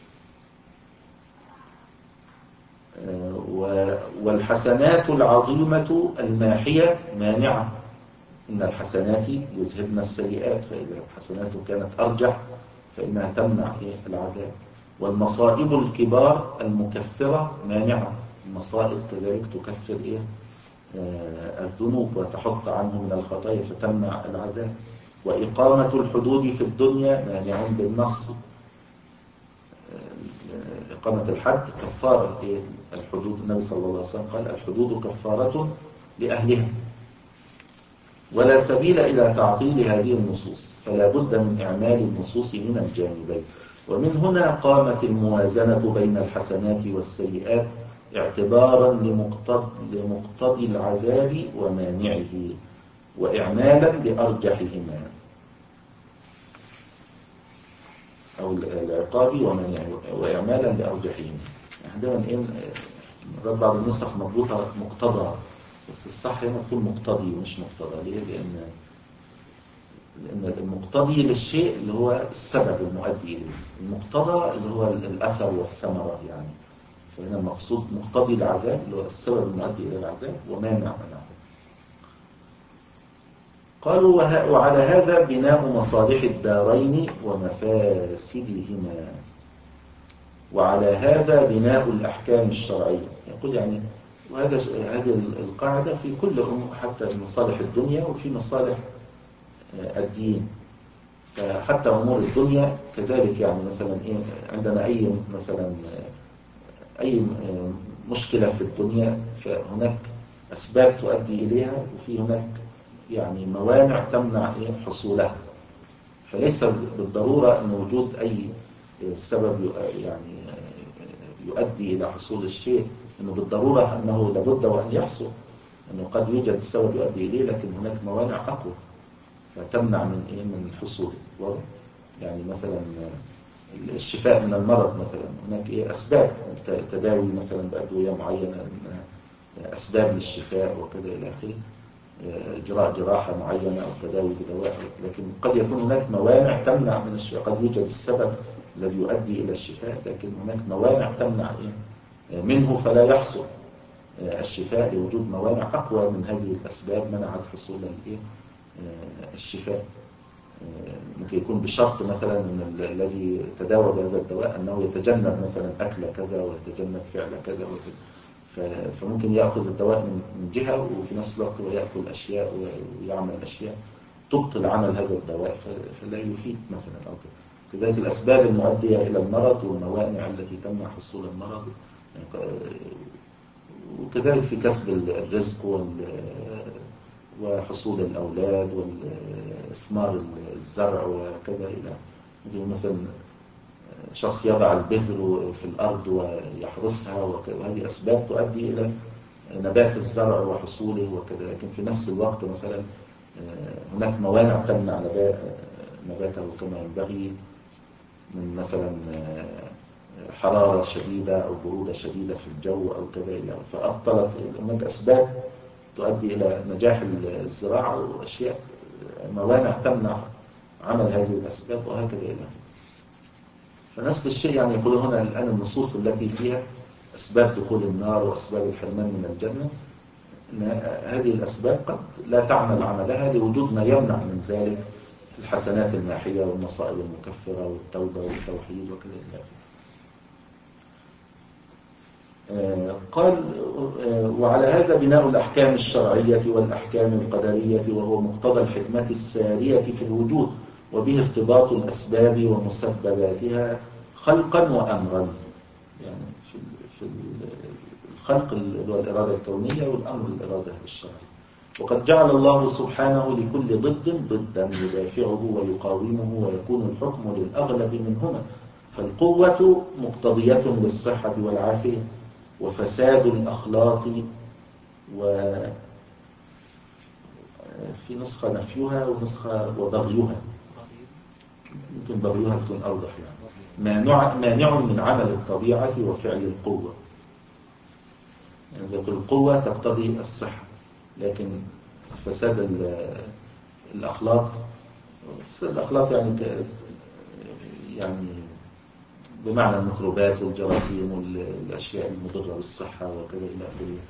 والحسنات العظيمة الماحية مانعة، إن الحسنات يذهبن السيئات، فإذا الحسنات كانت أرجح فإنها تمنع العذاب. والمصائب الكبار المكفرة مانعة، المصائب كذلك تكفر إيه؟ آه الذنوب وتحط عنه من الخطايا فتمنع العذاب. وإقامة الحدود في الدنيا مانع بالنص، آه إقامة الحد كفارة إيه؟ الحدود، النبي صلى الله عليه وسلم قال الحدود كفارة لأهلها. ولا سبيل إلى تعطيل هذه النصوص، فلا بد من إعمال النصوص من الجانبين. ومن هنا قامت الموازنة بين الحسنات والسيئات اعتبارا لمقتضي العذاب ومانعه، وإعمالا لأرجحهما، أو العقاب ومانعه وإعمالا لأرجحهما. عندما إن بعض النسخ مضبوطة مقتضى، بس الصح هنا تكون مقتضي مش مقتضى. ليه؟ لأن لأن المقتضي للشيء اللي هو السبب المؤدي إليه، المقتضى اللي هو الأثر والثمرة يعني. فهنا المقصود مقتضي العذاب اللي هو السبب المؤدي إلى العذاب، ومانع منعه. قالوا وعلى هذا بناء مصالح الدارين ومفاسدهما، وعلى هذا بناء الأحكام الشرعية. يقول يعني وهذا هذه القاعدة في كل أمور، حتى مصالح الدنيا وفي مصالح الدين. فحتى أمور الدنيا كذلك، يعني مثلا إيه عندنا أي مثلا أي مشكلة في الدنيا فهناك أسباب تؤدي إليها، وفي هناك يعني موانع تمنع إيه حصولها. فليس بالضرورة أن وجود أي سبب يعني يؤدي إلى حصول الشيء أنه بالضرورة أنه لابد وأن يحصل، أنه قد يوجد السبب يؤدي إليه لكن هناك موانع أقوى فتمنع من إيه من حصوله. يعني مثلا الشفاء من المرض مثلا، هناك إيه أسباب تداوي مثلا بأدوية معينة، أسباب للشفاء وكذا إلى آخره، إجراء جراحة معينة أو تداوي بدواء. لكن قد يكون هناك موانع تمنع من الشفاء، قد يوجد السبب الذي يؤدي إلى الشفاء لكن هناك موانع تمنع إيه منه فلا يحصل الشفاء، لوجود موانع أقوى من هذه الأسباب منعت حصول الشفاء. ممكن يكون بشرط مثلا أن الذي تداوى بهذا الدواء أنه يتجنب مثلا أكل كذا ويتجنب فعل كذا، فممكن يأخذ الدواء من جهة وفي نفس الوقت ويأكل أشياء ويعمل أشياء تبطل عمل هذا الدواء فلا يفيد مثلا أو كذا. كذلك الأسباب المؤدية إلى المرض والموانع التي تمنع حصول المرض، وكذلك في كسب الرزق وحصول الأولاد وإثمار الزرع وكذا إلى مثلا شخص يضع البذر في الأرض ويحرسها، وهذه أسباب تؤدي إلى نبات الزرع وحصوله وكذا. لكن في نفس الوقت مثلا هناك موانع تمنع نباته كما ينبغي، من مثلا حرارة شديدة أو برودة شديدة في الجو أو كذا إلى فأبطلت. هناك أسباب تؤدي إلى نجاح الزراعة وأشياء موانع تمنع عمل هذه الأسباب وهكذا إلى آخره. فنفس الشيء يعني يقول هنا الآن النصوص التي فيها أسباب دخول النار وأسباب الحرمان من الجنة، إن هذه الأسباب قد لا تعمل عملها لوجود ما يمنع من ذلك، الحسنات الماحية والمصائب المكفرة والتوبة والتوحيد وكذا إلى آخره. قال وعلى هذا بناء الأحكام الشرعية والأحكام القدرية، وهو مقتضى الحكمة السارية في الوجود، وبه ارتباط الأسباب ومسبباتها خلقا وأمرا. يعني في في الخلق اللي هو الإرادة الكونية، والأمر الإرادة الشرعية. وقد جعل الله سبحانه لكل ضد ضدا يدافعه ويقاومه، ويكون الحكم للأغلب منهما، فالقوة مقتضية للصحة والعافية، وفساد الأخلاق، وفي نسخة نفيها ونسخة وبغيها، يمكن بغيها تكون أوضح يعني. مانع, مانع من عمل الطبيعة وفعل القوة. يعني زي القوة تقتضي الصحة، لكن فساد الأخلاق، فساد الأخلاق يعني يعني بمعنى الميكروبات والجراثيم والأشياء المضرة بالصحة وكذا إلى آخره،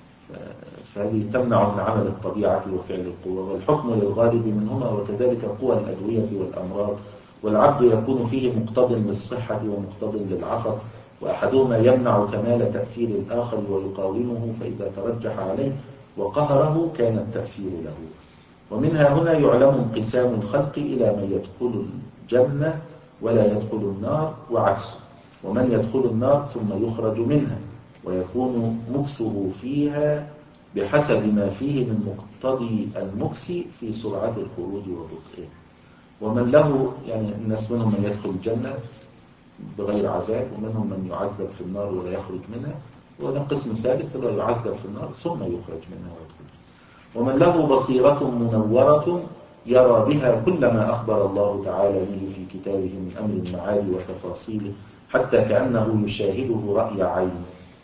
فهذه تمنع من عمل الطبيعة وفعل القوة. والحكم للغالب منهما، وكذلك قوى الأدوية والأمراض، والعبد يكون فيه مقتض للصحة ومقتض للعفو، وأحدهما يمنع كمال تأثير الآخر ويقاومه، فإذا ترجح عليه وقهره كان التأثير له. ومنها هنا يعلم انقسام الخلق إلى من يدخل الجنة ولا يدخل النار وعكسه، ومن يدخل النار ثم يخرج منها، ويكون مكثه فيها بحسب ما فيه من مقتضي المكث في سرعة الخروج وبطئه. ومن له يعني الناس منهم من يدخل الجنة بغير عذاب، ومنهم من يعذب في النار ولا يخرج منها، وهذا قسم ثالث لا يعذب في النار ثم يخرج منها ويدخل. ومن له بصيرة منورة يرى بها كل ما أخبر الله تعالى به في كتابه من أمر المعاد وتفاصيله، حتى كأنه يشاهده رأي عين،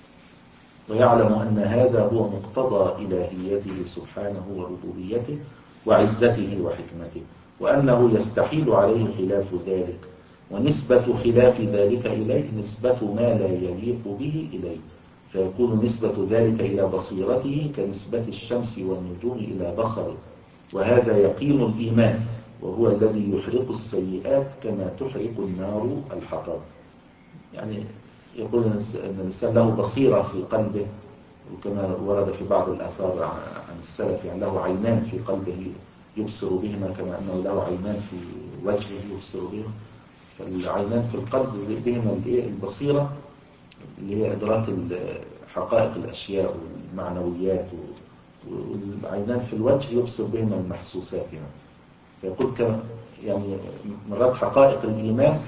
ويعلم أن هذا هو مقتضى إلهيته سبحانه وربوبيته وعزته وحكمته، وأنه يستحيل عليه خلاف ذلك، ونسبة خلاف ذلك إليه نسبة ما لا يليق به إليه، فيكون نسبة ذلك إلى بصيرته كنسبة الشمس والنجوم إلى بصره، وهذا يقين الإيمان، وهو الذي يحرق السيئات كما تحرق النار الحطب. يعني يقول أن الإنسان له بصيرة في قلبه، وكما ورد في بعض الآثار عن السلف يعني له عينان في قلبه يبصر بهما، كما أنه له عينان في وجهه يبصر بهما. فالعينان في القلب بهما البصيرة اللي هي إدراك حقائق الأشياء والمعنويات، والعينان في الوجه يبصر بهما المحسوسات يعني. فيقول كما يعني مرات حقائق الإيمان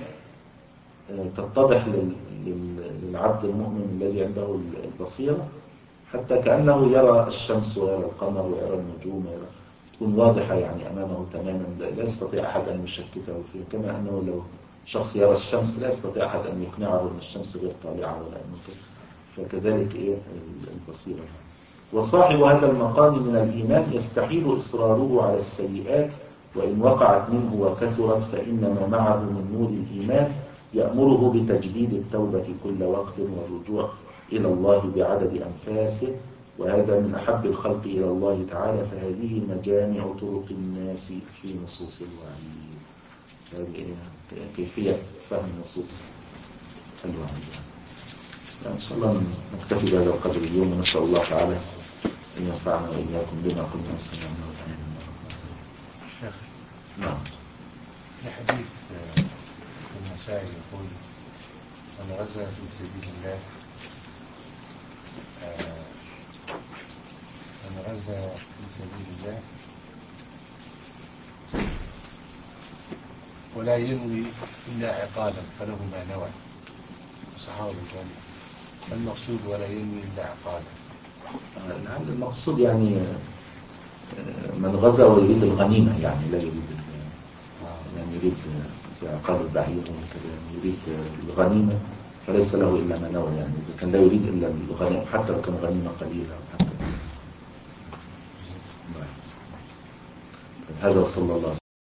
تتضح للعبد المؤمن الذي عنده البصيرة، حتى كأنه يرى الشمس ويرى القمر ويرى النجوم، ويرى تكون واضحة يعني أمامه تماما، لا يستطيع أحد أن يشككه فيه. كما أنه لو شخص يرى الشمس لا يستطيع أحد أن يقنعه أن الشمس غير طالعة ولا أنه، فكذلك إيه البصيرة. وصاحب هذا المقام من الإيمان يستحيل إصراره على السيئات، وإن وقعت منه وكثرت فإنما معه من نور الإيمان يأمره بتجديد التوبة كل وقت والرجوع إلى الله بعدد أنفاسه، وهذا من أحب الخلق إلى الله تعالى، فهذه مجامع طرق الناس في نصوص الوعيد. هذه كيفية فهم نصوص الوعيد. إن شاء الله نكتفي بهذا القدر اليوم، ونسأل الله تعالى أن ينفعنا وإياكم بما قلنا وسمعنا وفهمنا. شيخ نعم. الحديث في المسائل يقول من غزا في سبيل الله من غزا في سبيل الله ولا ينوي إلا عقالا فله ما نوى، صحابه ذلك. المقصود ولا ينوي إلا عقالا. لعل المقصود يعني من غزا ويريد الغنيمة، يعني لا يريد يعني يريد زي عقال البعير وكذا، يريد الغنيمة فليس له إلا ما نوى. يعني إذا كان لا يريد إلا الغنيمة حتى لو كان غنيمة قليلة حتى. هذا وصلى الله